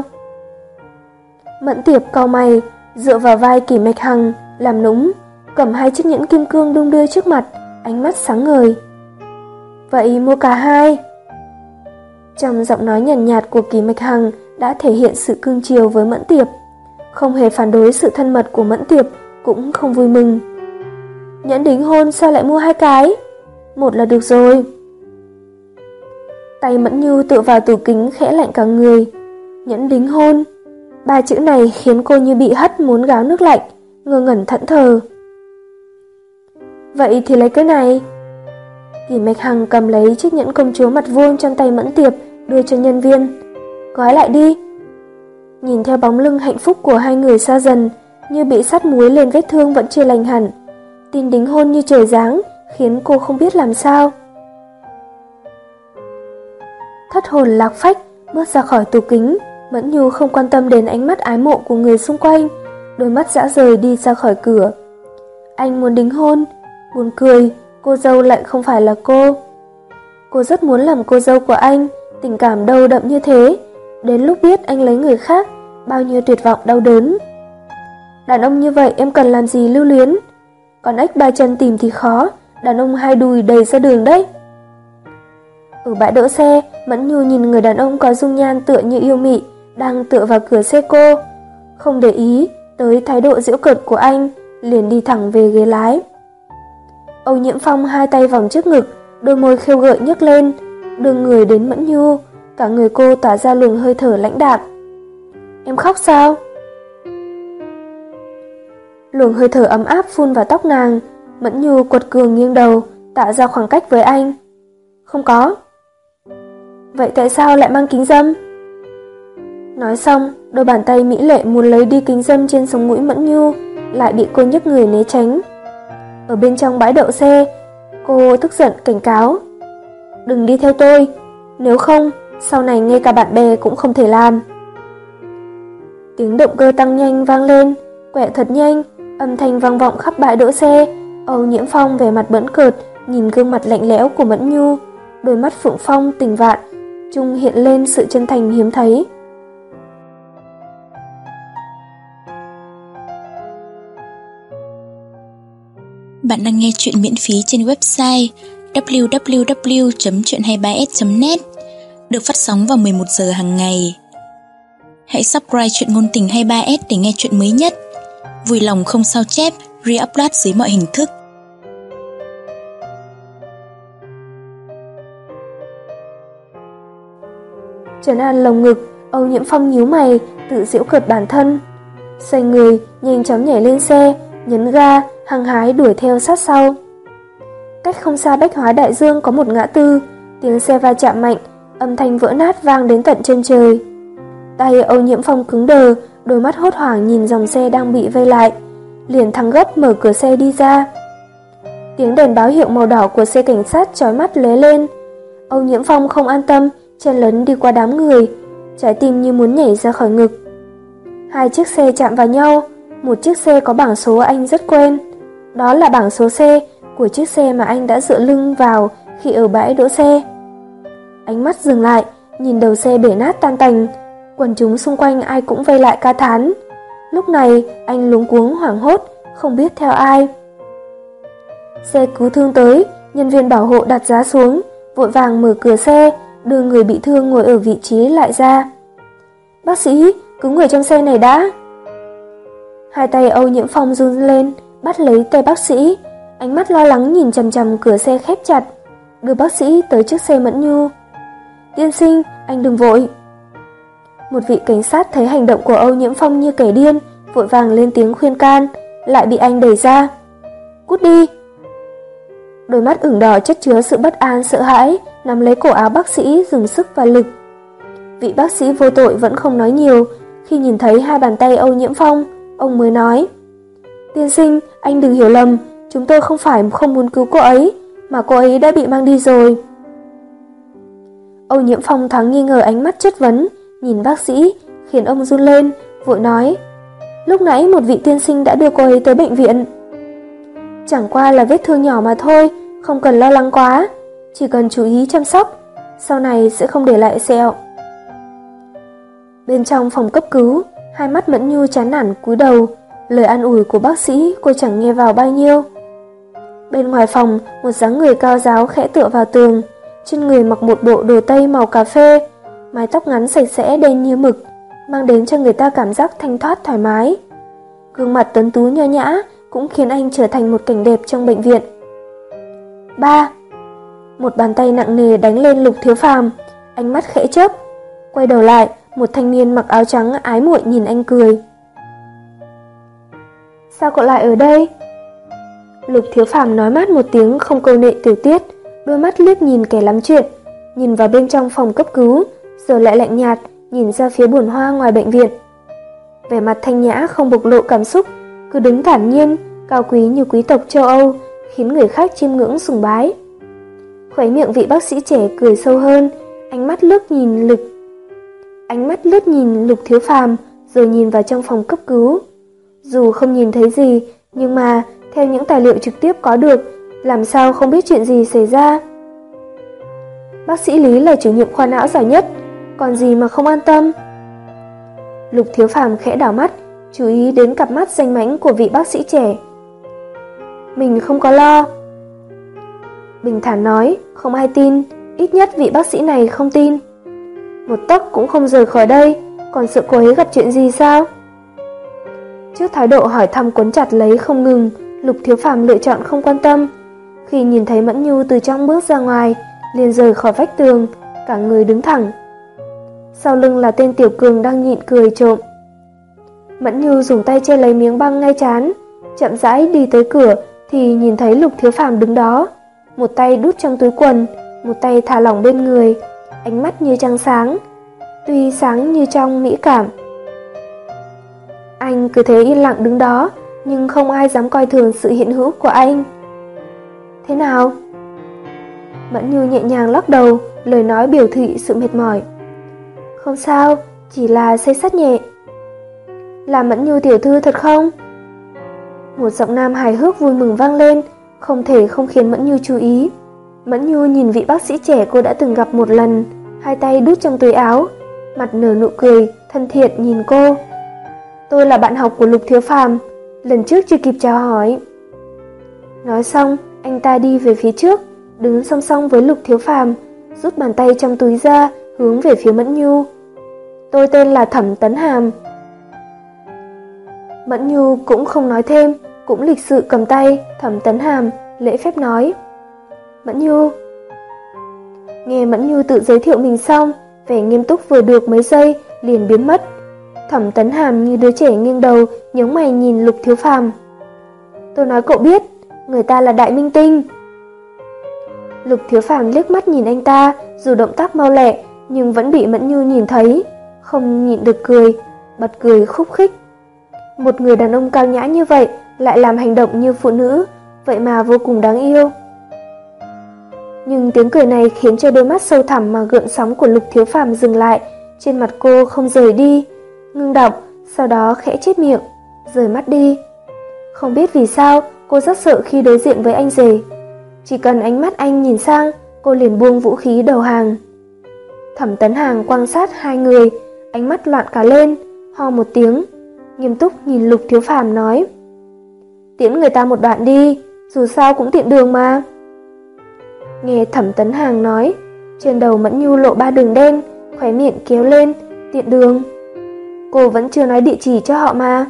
Mẫn Tiệp cau mày, dựa vào vai Kỷ Mạch Hằng, làm nũng, cầm hai chiếc nhẫn kim cương đung đưa trước mặt, ánh mắt sáng ngời. Vậy mua cả hai. Trong giọng nói nhàn nhạt, nhạt của Kỷ Mạch Hằng đã thể hiện sự cưng chiều với Mẫn Tiệp, không hề phản đối sự thân mật của Mẫn Tiệp cũng không vui mừng. Nhẫn đính hôn sao lại mua hai cái? Một là được rồi. Tay Mẫn Nhu tựa vào tủ kính khẽ lạnh cả người. Nhẫn đính hôn. Ba chữ này khiến cô như bị hất muốn gáo nước lạnh, ngơ ngẩn thẫn thờ. Vậy thì lấy cái này. Kỷ Mạch Hằng cầm lấy chiếc nhẫn công chúa mặt vuông trong tay Mẫn Tiệp, đưa cho nhân viên. Gói lại đi. Nhìn theo bóng lưng hạnh phúc của hai người xa dần, như bị sắt muối lên vết thương vẫn chưa lành hẳn. Tin đính hôn như trời giáng, khiến cô không biết làm sao. Thất hồn lạc phách, bước ra khỏi tủ kính, Mẫn Nhu không quan tâm đến ánh mắt ái mộ của người xung quanh, đôi mắt dã rời đi ra khỏi cửa. Anh muốn đính hôn, buồn cười, cô dâu lại không phải là cô. Cô rất muốn làm cô dâu của anh, tình cảm đâu đậm như thế. Đến lúc biết anh lấy người khác, bao nhiêu tuyệt vọng đau đớn. Đàn ông như vậy em cần làm gì lưu luyến? Còn ếch ba chân tìm thì khó, đàn ông hai đùi đầy ra đường đấy. Ở bãi đỗ xe, Mẫn Nhu nhìn người đàn ông có dung nhan tựa như yêu mị, đang tựa vào cửa xe cô. Không để ý tới thái độ giễu cợt của anh, liền đi thẳng về ghế lái. Âu Nhiễm Phong hai tay vòng trước ngực, đôi môi khêu gợi nhấc lên, đưa người đến Mẫn Nhu, cả người cô tỏa ra luồng hơi thở lãnh đạm. Em khóc sao? Luồng hơi thở ấm áp phun vào tóc nàng, Mẫn Nhu quật cường nghiêng đầu, tạo ra khoảng cách với anh. Không có. Vậy tại sao lại mang kính râm? Nói xong, đôi bàn tay mỹ lệ muốn lấy đi kính râm trên sống mũi Mẫn Nhu, lại bị cô nhấc người né tránh. Ở bên trong bãi đậu xe, cô tức giận cảnh cáo. Đừng đi theo tôi, nếu không, sau này ngay cả bạn bè cũng không thể làm. Tiếng động cơ tăng nhanh vang lên, quẹo thật nhanh, âm thanh vang vọng khắp bãi đỗ xe. Âu Nhiễm Phong vẻ mặt bỡn cợt, nhìn gương mặt lạnh lẽo của Mẫn Nhu, đôi mắt phượng phong tình vạn, chung hiện lên sự chân thành hiếm thấy. Bạn đang nghe truyện miễn phí trên website w w w chấm truyện hai ba s chấm net, được phát sóng vào mười một giờ hàng ngày. Hãy subscribe truyện ngôn tình hai ba s để nghe truyện mới nhất. Vui lòng không sao chép, re-upload dưới mọi hình thức. Trấn an lồng ngực, Âu Nhiễm Phong nhíu mày, tự giễu cợt bản thân. Xoay người, nhanh chóng nhảy lên xe, nhấn ga, hăng hái đuổi theo sát sau. Cách không xa Bách Hóa Đại Dương có một ngã tư, tiếng xe va chạm mạnh, âm thanh vỡ nát vang đến tận chân trời. Tay Âu Nhiễm Phong cứng đờ, đôi mắt hốt hoảng nhìn dòng xe đang bị vây lại, liền thắng gấp mở cửa xe đi ra. Tiếng đèn báo hiệu màu đỏ của xe cảnh sát chói mắt lóe lên. Âu Nhiễm Phong không an tâm, chen lấn đi qua đám người, trái tim như muốn nhảy ra khỏi ngực. Hai chiếc xe chạm vào nhau, một chiếc xe có bảng số anh rất quen. Đó là bảng số xe của chiếc xe mà anh đã dựa lưng vào khi ở bãi đỗ xe. Ánh mắt dừng lại, nhìn đầu xe bể nát tan tành, quần chúng xung quanh ai cũng vây lại ca thán. Lúc này anh luống cuống hoảng hốt, không biết theo ai. Xe cứu thương tới, nhân viên bảo hộ đặt giá xuống, vội vàng mở cửa xe, đưa người bị thương ngồi ở vị trí lại ra. Bác sĩ, cứu người trong xe này đã. Hai tay Âu Nhiễm Phong run lên, bắt lấy tay bác sĩ, ánh mắt lo lắng nhìn chằm chằm cửa xe khép chặt, đưa bác sĩ tới chiếc xe Mẫn Nhu. Tiên sinh, anh đừng vội. Một vị cảnh sát thấy hành động của Âu Nhiễm Phong như kẻ điên, vội vàng lên tiếng khuyên can, lại bị anh đẩy ra. Cút đi. Đôi mắt ửng đỏ chất chứa sự bất an sợ hãi, nắm lấy cổ áo bác sĩ dùng sức và lực. Vị bác sĩ vô tội vẫn không nói nhiều, khi nhìn thấy hai bàn tay Âu Nhiễm Phong, ông mới nói. Tiên sinh, anh đừng hiểu lầm, chúng tôi không phải không muốn cứu cô ấy, mà cô ấy đã bị mang đi rồi. Âu Nhiễm Phong thoáng nghi ngờ ánh mắt chất vấn, nhìn bác sĩ, khiến ông run lên, vội nói. Lúc nãy một vị tiên sinh đã đưa cô ấy tới bệnh viện. Chẳng qua là vết thương nhỏ mà thôi, không cần lo lắng quá, chỉ cần chú ý chăm sóc, sau này sẽ không để lại sẹo. Bên trong phòng cấp cứu, hai mắt Mẫn Nhu chán nản cúi đầu, lời an ủi của bác sĩ cô chẳng nghe vào bao nhiêu. Bên ngoài phòng, một dáng người cao ráo khẽ tựa vào tường, trên người mặc một bộ đồ tây màu cà phê, mái tóc ngắn sạch sẽ đen như mực, mang đến cho người ta cảm giác thanh thoát thoải mái. Gương mặt tuấn tú nho nhã, cũng khiến anh trở thành một cảnh đẹp trong bệnh viện. Ba. Một bàn tay nặng nề đánh lên Lục Thiếu Phàm, ánh mắt khẽ chớp. Quay đầu lại, một thanh niên mặc áo trắng ái muội nhìn anh cười. Sao cậu lại ở đây? Lục Thiếu Phàm nói mát một tiếng không câu nệ tiểu tiết, đôi mắt liếc nhìn kẻ lắm chuyện, nhìn vào bên trong phòng cấp cứu, rồi lại lạnh nhạt, nhìn ra phía bồn hoa ngoài bệnh viện. Vẻ mặt thanh nhã không bộc lộ cảm xúc, cứ đứng thản nhiên, cao quý như quý tộc châu Âu, khiến người khác chiêm ngưỡng sùng bái. Khóe miệng vị bác sĩ trẻ cười sâu hơn, ánh mắt lướt nhìn Lục Ánh mắt lướt nhìn Lục Thiếu Phàm, rồi nhìn vào trong phòng cấp cứu. Dù không nhìn thấy gì, nhưng mà theo những tài liệu trực tiếp có được, làm sao không biết chuyện gì xảy ra. Bác sĩ Lý là chủ nhiệm khoa não giỏi nhất, còn gì mà không an tâm. Lục Thiếu Phàm khẽ đảo mắt, chú ý đến cặp mắt danh mãnh của vị bác sĩ trẻ. Mình không có lo. Bình thản nói, không ai tin, ít nhất vị bác sĩ này không tin. Một tấc cũng không rời khỏi đây, còn sợ cô ấy gặp chuyện gì sao? Trước thái độ hỏi thăm quấn chặt lấy không ngừng, Lục Thiếu Phàm lựa chọn không quan tâm. Khi nhìn thấy Mẫn Nhu từ trong bước ra ngoài, liền rời khỏi vách tường, cả người đứng thẳng. Sau lưng là tên Tiểu Cường đang nhịn cười trộm. Mẫn Nhu dùng tay che lấy miếng băng ngay trán, chậm rãi đi tới cửa thì nhìn thấy Lục Thiếu Phàm đứng đó, một tay đút trong túi quần, một tay thả lỏng bên người, ánh mắt như trăng sáng, tuy sáng như trong mỹ cảm. Anh cứ thế yên lặng đứng đó, nhưng không ai dám coi thường sự hiện hữu của anh. Thế nào? Mẫn Nhu nhẹ nhàng lắc đầu, lời nói biểu thị sự mệt mỏi. Không sao, chỉ là xây sắt nhẹ. Là Mẫn Nhu tiểu thư thật không? Một giọng nam hài hước vui mừng vang lên, không thể không khiến Mẫn Nhu chú ý. Mẫn Nhu nhìn vị bác sĩ trẻ cô đã từng gặp một lần, hai tay đút trong túi áo, mặt nở nụ cười, thân thiện nhìn cô. Tôi là bạn học của Lục Thiếu Phàm, lần trước chưa kịp chào hỏi. Nói xong, anh ta đi về phía trước, đứng song song với Lục Thiếu Phàm, rút bàn tay trong túi ra, hướng về phía Mẫn Nhu. Tôi tên là Thẩm Tấn Hàm. Mẫn Nhu cũng không nói thêm, cũng lịch sự cầm tay Thẩm Tấn Hàm, lễ phép nói. Mẫn Nhu. Nghe Mẫn Nhu tự giới thiệu mình xong, vẻ nghiêm túc vừa được mấy giây liền biến mất. Thẩm Tấn Hàm như đứa trẻ nghiêng đầu, nhướng mày nhìn Lục Thiếu Phàm. Tôi nói cậu biết, người ta là đại minh tinh. Lục Thiếu Phàm liếc mắt nhìn anh ta, dù động tác mau lẹ, nhưng vẫn bị Mẫn Nhu nhìn thấy, không nhịn được cười, bật cười khúc khích. Một người đàn ông cao nhã như vậy lại làm hành động như phụ nữ, vậy mà vô cùng đáng yêu. Nhưng tiếng cười này khiến cho đôi mắt sâu thẳm mà gợn sóng của Lục Thiếu Phàm dừng lại, trên mặt cô không rời đi, ngưng đọng, sau đó khẽ chép miệng, rời mắt đi. Không biết vì sao, cô rất sợ khi đối diện với anh rể. Chỉ cần ánh mắt anh nhìn sang, cô liền buông vũ khí đầu hàng. Thẩm Tấn Hàng quan sát hai người, ánh mắt loạn cả lên, ho một tiếng, nghiêm túc nhìn Lục Thiếu Phàm nói. Tiễn người ta một đoạn đi, dù sao cũng tiện đường mà. Nghe Thẩm Tấn Hàng nói, trên đầu Mẫn Nhu lộ ba đường đen, khóe miệng kéo lên, tiện đường. Cô vẫn chưa nói địa chỉ cho họ mà.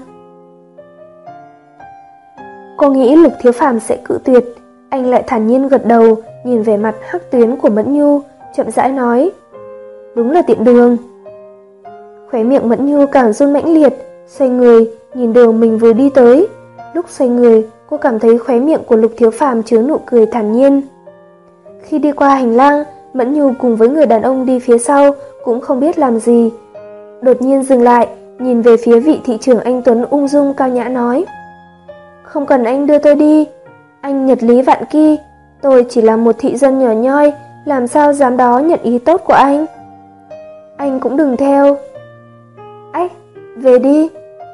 Cô nghĩ Lục Thiếu Phàm sẽ cự tuyệt, anh lại thản nhiên gật đầu, nhìn vẻ mặt hắc tuyến của Mẫn Nhu, chậm rãi nói. Đúng là tiện đường. Khóe miệng Mẫn Nhu càng run mãnh liệt, xoay người, nhìn đường mình vừa đi tới. Lúc xoay người, cô cảm thấy khóe miệng của Lục Thiếu Phàm chứa nụ cười thản nhiên. Khi đi qua hành lang, Mẫn Nhu cùng với người đàn ông đi phía sau cũng không biết làm gì. Đột nhiên dừng lại, nhìn về phía vị thị trưởng anh Tuấn ung dung cao nhã nói. Không cần anh đưa tôi đi, anh Nhật Lý Vạn Kỳ, tôi chỉ là một thị dân nhỏ nhoi, làm sao dám đó nhận ý tốt của anh. Anh cũng đừng theo. Ách, về đi.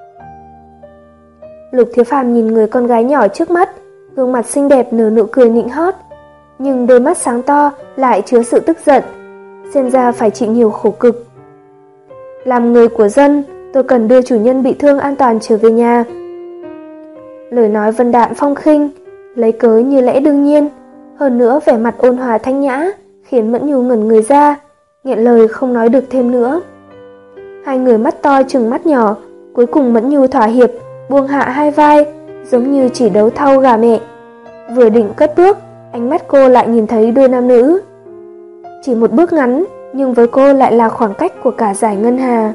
Lục Thiếu Phàm nhìn người con gái nhỏ trước mắt, gương mặt xinh đẹp nở nụ cười nịnh hót, nhưng đôi mắt sáng to lại chứa sự tức giận, xem ra phải chịu nhiều khổ cực. Làm người của dân, tôi cần đưa chủ nhân bị thương an toàn trở về nhà. Lời nói vân đạm phong khinh, lấy cớ như lẽ đương nhiên, hơn nữa vẻ mặt ôn hòa thanh nhã, khiến Mẫn Nhu ngẩn người ra, nghẹn lời không nói được thêm nữa. Hai người mắt to trừng mắt nhỏ, cuối cùng Mẫn Nhu thỏa hiệp, buông hạ hai vai, giống như chỉ đấu thau gà mẹ. Vừa định cất bước, ánh mắt cô lại nhìn thấy đôi nam nữ. Chỉ một bước ngắn, nhưng với cô lại là khoảng cách của cả dải ngân hà.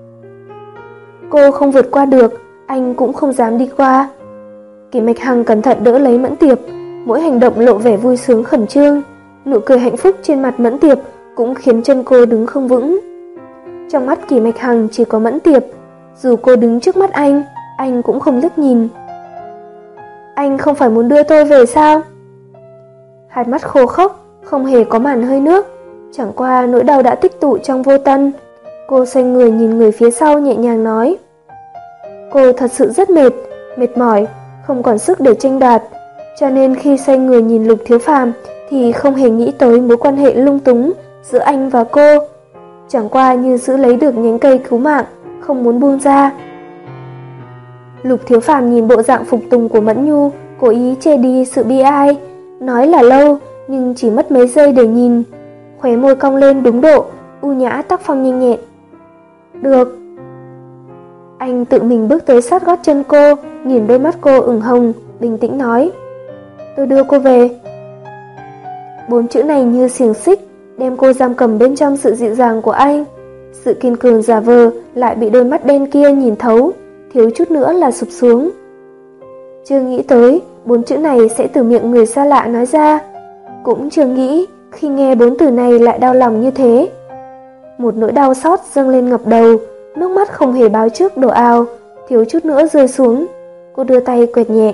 Cô không vượt qua được, anh cũng không dám đi qua. Kỷ Mạch Hằng cẩn thận đỡ lấy Mẫn Tiệp, mỗi hành động lộ vẻ vui sướng khẩn trương, nụ cười hạnh phúc trên mặt Mẫn Tiệp cũng khiến chân cô đứng không vững. Trong mắt Kỷ Mạch Hằng chỉ có Mẫn Tiệp, dù cô đứng trước mắt anh, anh cũng không liếc nhìn. Anh không phải muốn đưa tôi về sao? Hai mắt khô khốc, không hề có màn hơi nước, chẳng qua nỗi đau đã tích tụ trong vô tân. Cô xoay người nhìn người phía sau nhẹ nhàng nói. Cô thật sự rất mệt, mệt mỏi, không còn sức để tranh đoạt, cho nên khi xoay người nhìn Lục Thiếu Phàm thì không hề nghĩ tới mối quan hệ lung túng giữa anh và cô. Chẳng qua như giữ lấy được nhánh cây cứu mạng, không muốn buông ra. Lục Thiếu Phàm nhìn bộ dạng phục tùng của Mẫn Nhu, cố ý che đi sự bi ai, nói là lâu nhưng chỉ mất mấy giây để nhìn. Khóe môi cong lên đúng độ, u nhã tác phong nhanh nhẹn. Được. Anh tự mình bước tới sát gót chân cô, nhìn đôi mắt cô ửng hồng, bình tĩnh nói. Tôi đưa cô về. Bốn chữ này như xiềng xích, đem cô giam cầm bên trong sự dịu dàng của anh. Sự kiên cường giả vờ lại bị đôi mắt đen kia nhìn thấu, thiếu chút nữa là sụp xuống. Chưa nghĩ tới bốn chữ này sẽ từ miệng người xa lạ nói ra, cũng chưa nghĩ khi nghe bốn từ này lại đau lòng như thế. Một nỗi đau xót dâng lên ngập đầu, nước mắt không hề báo trước đổ ào, thiếu chút nữa rơi xuống. Cô đưa tay quẹt nhẹ.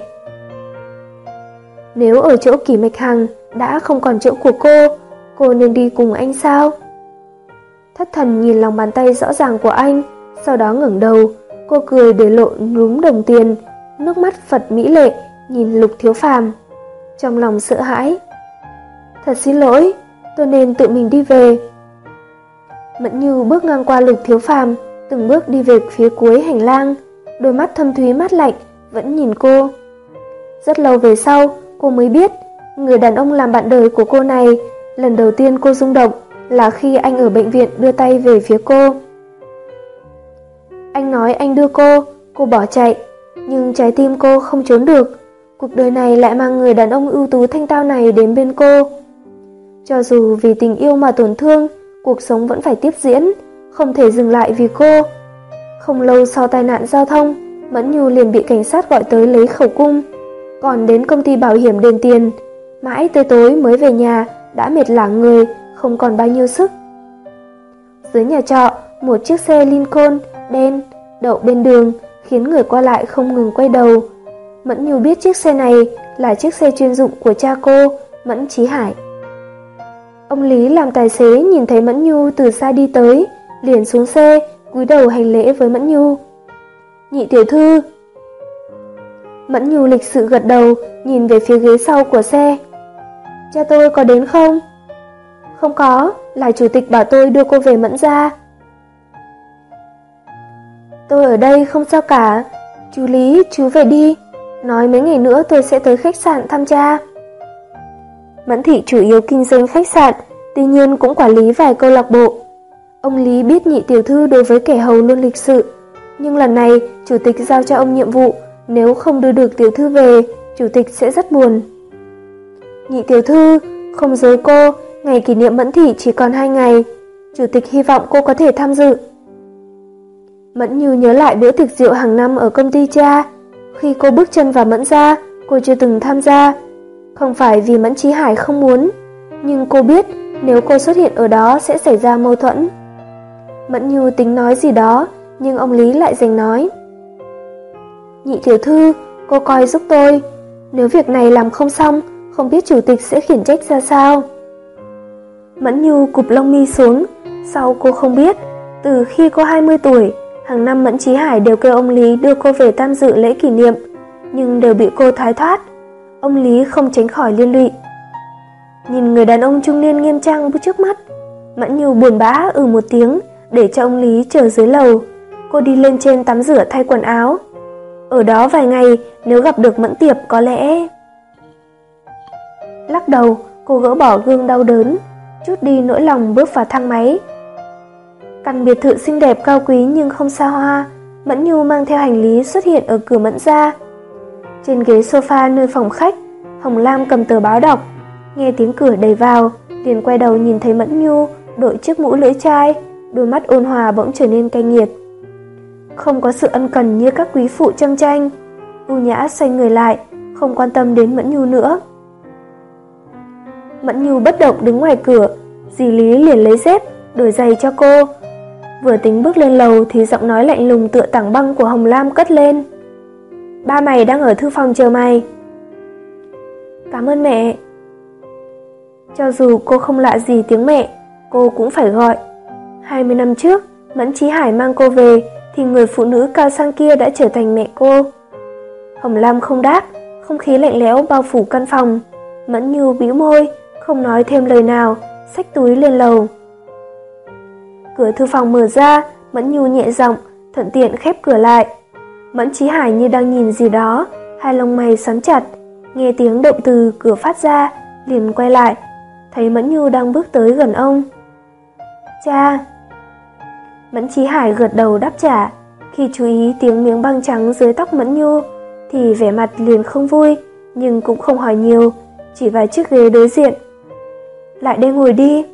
Nếu ở chỗ Kỷ Mạch Hằng đã không còn chỗ của cô, cô nên đi cùng anh sao? Thất thần nhìn lòng bàn tay rõ ràng của anh, sau đó ngẩng đầu, cô cười để lộ núm đồng tiền, nước mắt Phật mỹ lệ nhìn Lục Thiếu Phàm, trong lòng sợ hãi. Thật xin lỗi, tôi nên tự mình đi về. Mẫn Như bước ngang qua Lục Thiếu Phàm, từng bước đi về phía cuối hành lang, đôi mắt thâm thúy mát lạnh vẫn nhìn cô. Rất lâu về sau, cô mới biết, người đàn ông làm bạn đời của cô này, lần đầu tiên cô rung động là khi anh ở bệnh viện đưa tay về phía cô. Anh nói anh đưa cô, cô bỏ chạy, nhưng trái tim cô không trốn được. Cuộc đời này lại mang người đàn ông ưu tú thanh tao này đến bên cô. Cho dù vì tình yêu mà tổn thương, cuộc sống vẫn phải tiếp diễn, không thể dừng lại vì cô. Không lâu sau tai nạn giao thông, Mẫn Nhu liền bị cảnh sát gọi tới lấy khẩu cung, còn đến công ty bảo hiểm đền tiền. Mãi tới tối mới về nhà, đã mệt lả người, không còn bao nhiêu sức. Dưới nhà trọ, một chiếc xe Lincoln đen đậu bên đường, khiến người qua lại không ngừng quay đầu. Mẫn Nhu biết chiếc xe này là chiếc xe chuyên dụng của cha cô, Mẫn Chí Hải. Ông Lý làm tài xế nhìn thấy Mẫn Nhu từ xa đi tới, liền xuống xe, cúi đầu hành lễ với Mẫn Nhu. Nhị tiểu thư. Mẫn Nhu lịch sự gật đầu, nhìn về phía ghế sau của xe. Cha tôi có đến không? Không có, là chủ tịch bảo tôi đưa cô về Mẫn gia. Tôi ở đây không sao cả. Chú Lý, chú về đi. Nói mấy ngày nữa tôi sẽ tới khách sạn thăm cha. Mẫn thị chủ yếu kinh doanh khách sạn, tuy nhiên cũng quản lý vài câu lạc bộ. Ông Lý biết nhị tiểu thư đối với kẻ hầu luôn lịch sự, nhưng lần này chủ tịch giao cho ông nhiệm vụ, nếu không đưa được tiểu thư về, chủ tịch sẽ rất buồn. Nhị tiểu thư, không dối cô, ngày kỷ niệm Mẫn thị chỉ còn hai ngày, chủ tịch hy vọng cô có thể tham dự. Mẫn Như nhớ lại bữa tiệc rượu hàng năm ở công ty cha. Khi cô bước chân vào Mẫn gia, cô chưa từng tham gia. Không phải vì Mẫn Chí Hải không muốn, nhưng cô biết nếu cô xuất hiện ở đó sẽ xảy ra mâu thuẫn. Mẫn Như tính nói gì đó, nhưng ông Lý lại giành nói. Nhị tiểu thư, cô coi giúp tôi. Nếu việc này làm không xong, không biết chủ tịch sẽ khiển trách ra sao. Mẫn Như cụp lông mi xuống. Sau cô không biết, từ khi cô hai mươi tuổi, hàng năm Mẫn Chí Hải đều kêu ông Lý đưa cô về tham dự lễ kỷ niệm, nhưng đều bị cô thoái thoát. Ông Lý không tránh khỏi liên lụy. Nhìn người đàn ông trung niên nghiêm trang trước mắt, Mẫn Như buồn bã ừ một tiếng, để cho ông Lý chờ dưới lầu. Cô đi lên trên tắm rửa thay quần áo. Ở đó vài ngày, nếu gặp được Mẫn Tiệp có lẽ... Lắc đầu, cô gỡ bỏ gương đau đớn, chút đi nỗi lòng bước vào thang máy. Căn biệt thự xinh đẹp cao quý nhưng không xa hoa, Mẫn Nhu mang theo hành lý xuất hiện ở cửa Mẫn gia. Trên ghế sofa nơi phòng khách, Hồng Lam cầm tờ báo đọc, nghe tiếng cửa đẩy vào, liền quay đầu nhìn thấy Mẫn Nhu đội chiếc mũ lưỡi trai, đôi mắt ôn hòa bỗng trở nên cay nghiệt. Không có sự ân cần như các quý phụ châm tranh, ưu nhã xoay người lại, không quan tâm đến Mẫn Nhu nữa. Mẫn Nhu bất động đứng ngoài cửa, dì Lý liền lấy dép, đổi giày cho cô. Vừa tính bước lên lầu thì giọng nói lạnh lùng tựa tảng băng của Hồng Lam cất lên. Ba mày đang ở thư phòng chờ mày. Cảm ơn mẹ. Cho dù cô không lạ gì tiếng mẹ, cô cũng phải gọi. hai mươi năm trước, Mẫn Chí Hải mang cô về thì người phụ nữ cao sang kia đã trở thành mẹ cô. Hồng Lam không đáp, không khí lạnh lẽo bao phủ căn phòng. Mẫn Nhu bĩu môi, không nói thêm lời nào, xách túi lên lầu. Cửa thư phòng mở ra, Mẫn Nhu nhẹ giọng, thuận tiện khép cửa lại. Mẫn Chí Hải như đang nhìn gì đó, hai lông mày xoắn chặt, nghe tiếng động từ cửa phát ra, liền quay lại, thấy Mẫn Nhu đang bước tới gần ông. Cha. Mẫn Chí Hải gật đầu đáp trả, khi chú ý tiếng miếng băng trắng dưới tóc Mẫn Nhu, thì vẻ mặt liền không vui, nhưng cũng không hỏi nhiều, chỉ vài chiếc ghế đối diện. Lại đây ngồi đi.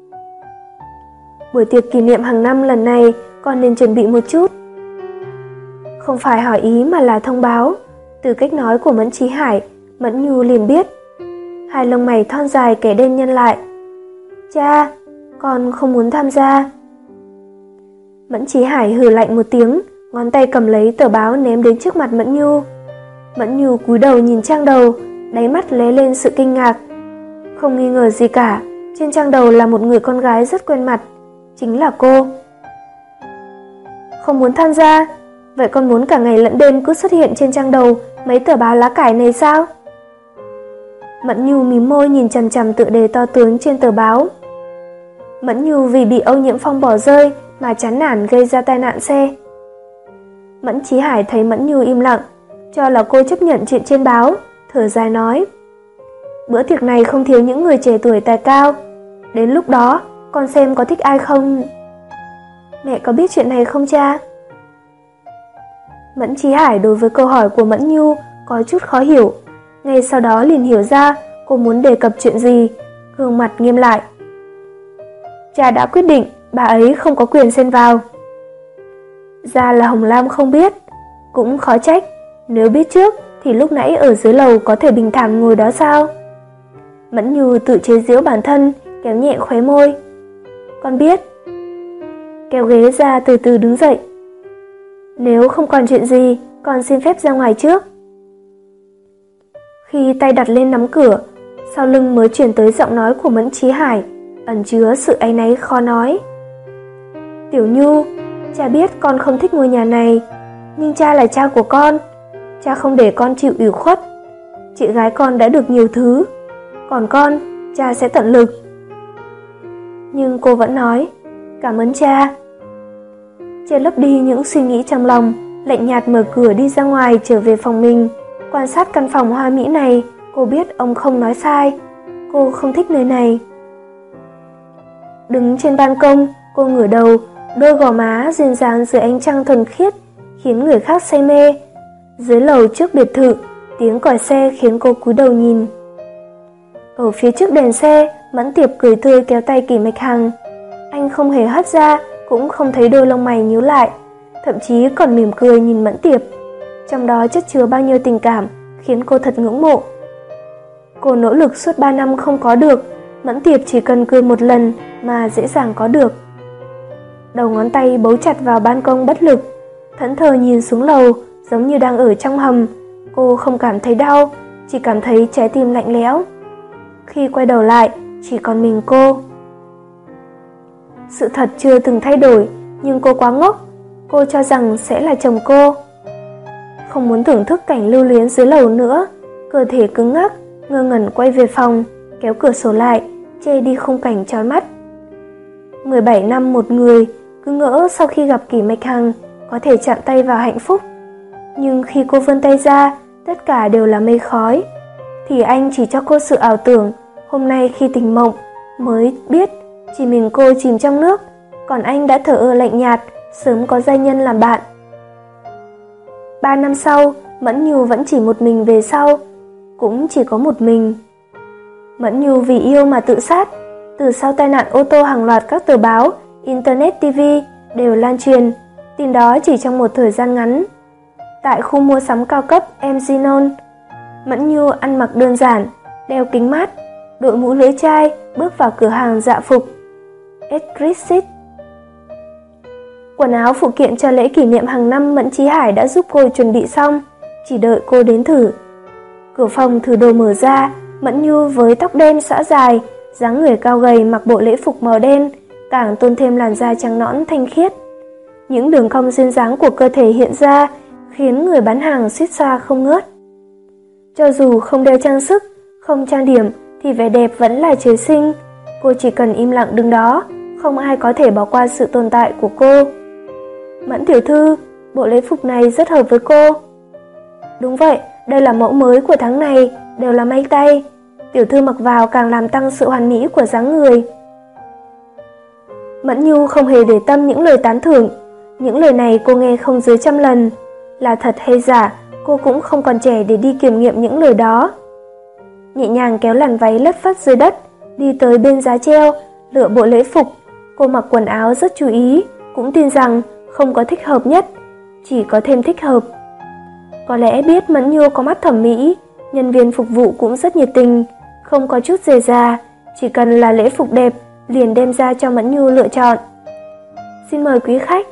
Buổi tiệc kỷ niệm hàng năm lần này con nên chuẩn bị một chút. Không phải hỏi ý mà là thông báo. Từ cách nói của Mẫn Chí Hải, Mẫn Nhu liền biết. Hai lông mày thon dài kẻ đen nhân lại. Cha, con không muốn tham gia. Mẫn Chí Hải hừ lạnh một tiếng, ngón tay cầm lấy tờ báo ném đến trước mặt Mẫn Nhu. Mẫn Nhu cúi đầu nhìn trang đầu, đáy mắt lóe lên sự kinh ngạc. Không nghi ngờ gì cả, trên trang đầu là một người con gái rất quen mặt, chính là cô. Không muốn tham gia? Vậy con muốn cả ngày lẫn đêm cứ xuất hiện trên trang đầu mấy tờ báo lá cải này sao? Mẫn Nhu mím môi nhìn chằm chằm tựa đề to tướng trên tờ báo. Mẫn Nhu vì bị Âu Nhiễm Phong bỏ rơi mà chán nản gây ra tai nạn xe. Mẫn Chí Hải thấy Mẫn Nhu im lặng, cho là cô chấp nhận chuyện trên báo, thở dài nói. Bữa tiệc này không thiếu những người trẻ tuổi tài cao, đến lúc đó con xem có thích ai không. Mẹ có biết chuyện này không cha? Mẫn Chí Hải đối với câu hỏi của Mẫn Nhu có chút khó hiểu, ngay sau đó liền hiểu ra cô muốn đề cập chuyện gì, gương mặt nghiêm lại. Cha đã quyết định bà ấy không có quyền xen vào. Ra là Hồng Lam không biết, cũng khó trách, nếu biết trước thì lúc nãy ở dưới lầu có thể bình thản ngồi đó sao? Mẫn Nhu tự chế giễu bản thân, kéo nhẹ khóe môi. Con biết. Kéo ghế ra từ từ đứng dậy. Nếu không còn chuyện gì, con xin phép ra ngoài trước. Khi tay đặt lên nắm cửa, sau lưng mới chuyển tới giọng nói của Mẫn Chí Hải, ẩn chứa sự áy náy khó nói. Tiểu Nhu, cha biết con không thích ngôi nhà này, nhưng cha là cha của con, cha không để con chịu ủy khuất. Chị gái con đã được nhiều thứ, còn con, cha sẽ tận lực. Nhưng cô vẫn nói, cảm ơn cha. Che lấp đi những suy nghĩ trong lòng, lạnh nhạt mở cửa đi ra ngoài trở về phòng mình. Quan sát căn phòng hoa mỹ này, cô biết ông không nói sai, cô không thích nơi này. Đứng trên ban công, cô ngửa đầu, đôi gò má duyên dáng dưới ánh trăng thuần khiết, khiến người khác say mê. Dưới lầu trước biệt thự, tiếng còi xe khiến cô cúi đầu nhìn. Ở phía trước đèn xe, Mẫn Tiệp cười tươi kéo tay Kỷ Mạch Hằng. Anh không hề hất ra, cũng không thấy đôi lông mày nhíu lại, thậm chí còn mỉm cười nhìn Mẫn Tiệp. Trong đó chất chứa bao nhiêu tình cảm, khiến cô thật ngưỡng mộ. Cô nỗ lực suốt ba năm không có được, Mẫn Tiệp chỉ cần cười một lần mà dễ dàng có được. Đầu ngón tay bấu chặt vào ban công bất lực, thẫn thờ nhìn xuống lầu, giống như đang ở trong hầm. Cô không cảm thấy đau, chỉ cảm thấy trái tim lạnh lẽo. Khi quay đầu lại, chỉ còn mình cô. Sự thật chưa từng thay đổi, nhưng cô quá ngốc. Cô cho rằng sẽ là chồng cô. Không muốn thưởng thức cảnh lưu luyến dưới lầu nữa, cơ thể cứng ngắc, ngơ ngẩn quay về phòng, kéo cửa sổ lại, che đi khung cảnh chói mắt. mười bảy năm một người, cứ ngỡ sau khi gặp Kỷ Mạch Hằng có thể chạm tay vào hạnh phúc. Nhưng khi cô vươn tay ra, tất cả đều là mây khói. Thì anh chỉ cho cô sự ảo tưởng, hôm nay khi tỉnh mộng mới biết chỉ mình cô chìm trong nước, còn anh đã thở ơ lạnh nhạt, sớm có giai nhân làm bạn. Ba năm sau, Mẫn Nhu vẫn chỉ một mình về sau, cũng chỉ có một mình. Mẫn Nhu vì yêu mà tự sát, từ sau tai nạn ô tô hàng loạt các tờ báo, internet, ti vi đều lan truyền, tin đó chỉ trong một thời gian ngắn. Tại khu mua sắm cao cấp em giê en, Mẫn Nhu ăn mặc đơn giản, đeo kính mát, đội mũ lưỡi chai, bước vào cửa hàng dạ phục Exquisite. Quần áo phụ kiện cho lễ kỷ niệm hàng năm Mẫn Chí Hải đã giúp cô chuẩn bị xong, chỉ đợi cô đến thử. Cửa phòng thử đồ mở ra, Mẫn Nhu với tóc đen xõa dài, dáng người cao gầy mặc bộ lễ phục màu đen, càng tôn thêm làn da trắng nõn thanh khiết. Những đường cong duyên dáng của cơ thể hiện ra, khiến người bán hàng suýt xoa không ngớt. Cho dù không đeo trang sức, không trang điểm, thì vẻ đẹp vẫn là trời sinh. Cô chỉ cần im lặng đứng đó, không ai có thể bỏ qua sự tồn tại của cô. Mẫn tiểu thư, bộ lễ phục này rất hợp với cô. Đúng vậy, đây là mẫu mới của tháng này, đều là may tay. Tiểu thư mặc vào càng làm tăng sự hoàn mỹ của dáng người. Mẫn Nhu không hề để tâm những lời tán thưởng. Những lời này cô nghe không dưới trăm lần. Là thật hay giả, cô cũng không còn trẻ để đi kiểm nghiệm những lời đó. Nhẹ nhàng kéo làn váy lất phất dưới đất, đi tới bên giá treo, lựa bộ lễ phục. Cô mặc quần áo rất chú ý, cũng tin rằng không có thích hợp nhất, chỉ có thêm thích hợp. Có lẽ biết Mẫn Nhu có mắt thẩm mỹ, nhân viên phục vụ cũng rất nhiệt tình, không có chút dè dà, chỉ cần là lễ phục đẹp liền đem ra cho Mẫn Nhu lựa chọn. Xin mời quý khách.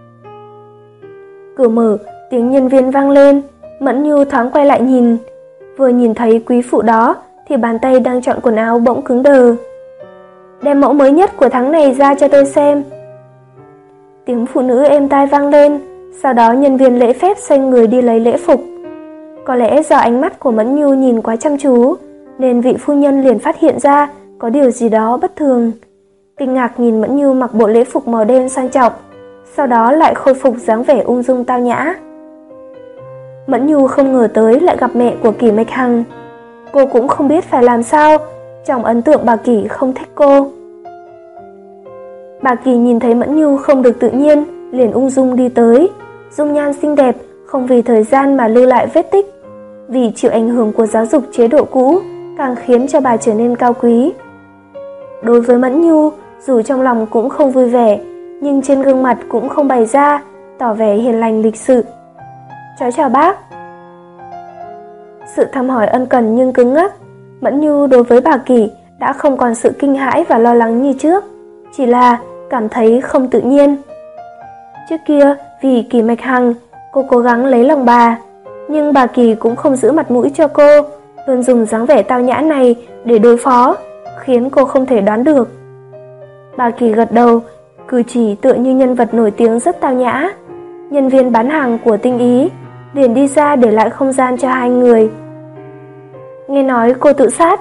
Cửa mở, tiếng nhân viên vang lên, Mẫn Nhu thoáng quay lại nhìn. Vừa nhìn thấy quý phụ đó thì bàn tay đang chọn quần áo bỗng cứng đờ. Đem mẫu mới nhất của tháng này ra cho tôi xem. Tiếng phụ nữ êm tai vang lên, sau đó nhân viên lễ phép xoay người đi lấy lễ phục. Có lẽ do ánh mắt của Mẫn Nhu nhìn quá chăm chú, nên vị phu nhân liền phát hiện ra có điều gì đó bất thường. Kinh ngạc nhìn Mẫn Nhu mặc bộ lễ phục màu đen sang trọng, sau đó lại khôi phục dáng vẻ ung dung tao nhã. Mẫn Nhu không ngờ tới lại gặp mẹ của Kỷ Mạch Hằng. Cô cũng không biết phải làm sao, trong ấn tượng bà Kỷ không thích cô. Bà Kỷ nhìn thấy Mẫn Nhu không được tự nhiên, liền ung dung đi tới. Dung nhan xinh đẹp, không vì thời gian mà lưu lại vết tích. Vì chịu ảnh hưởng của giáo dục chế độ cũ, càng khiến cho bà trở nên cao quý. Đối với Mẫn Nhu, dù trong lòng cũng không vui vẻ, nhưng trên gương mặt cũng không bày ra, tỏ vẻ hiền lành lịch sự. Cháu chào bác. Sự thăm hỏi ân cần nhưng cứng ngắc. Mẫn Nhu đối với bà Kỷ đã không còn sự kinh hãi và lo lắng như trước, chỉ là cảm thấy không tự nhiên. Trước kia, vì Kỷ Mạch Hằng, cô cố gắng lấy lòng bà, nhưng bà Kỷ cũng không giữ mặt mũi cho cô, luôn dùng dáng vẻ tao nhã này để đối phó, khiến cô không thể đoán được. Bà Kỷ gật đầu, cử chỉ tựa như nhân vật nổi tiếng rất tao nhã. Nhân viên bán hàng của Tinh Ý liền đi ra để lại không gian cho hai người. Nghe nói cô tự sát.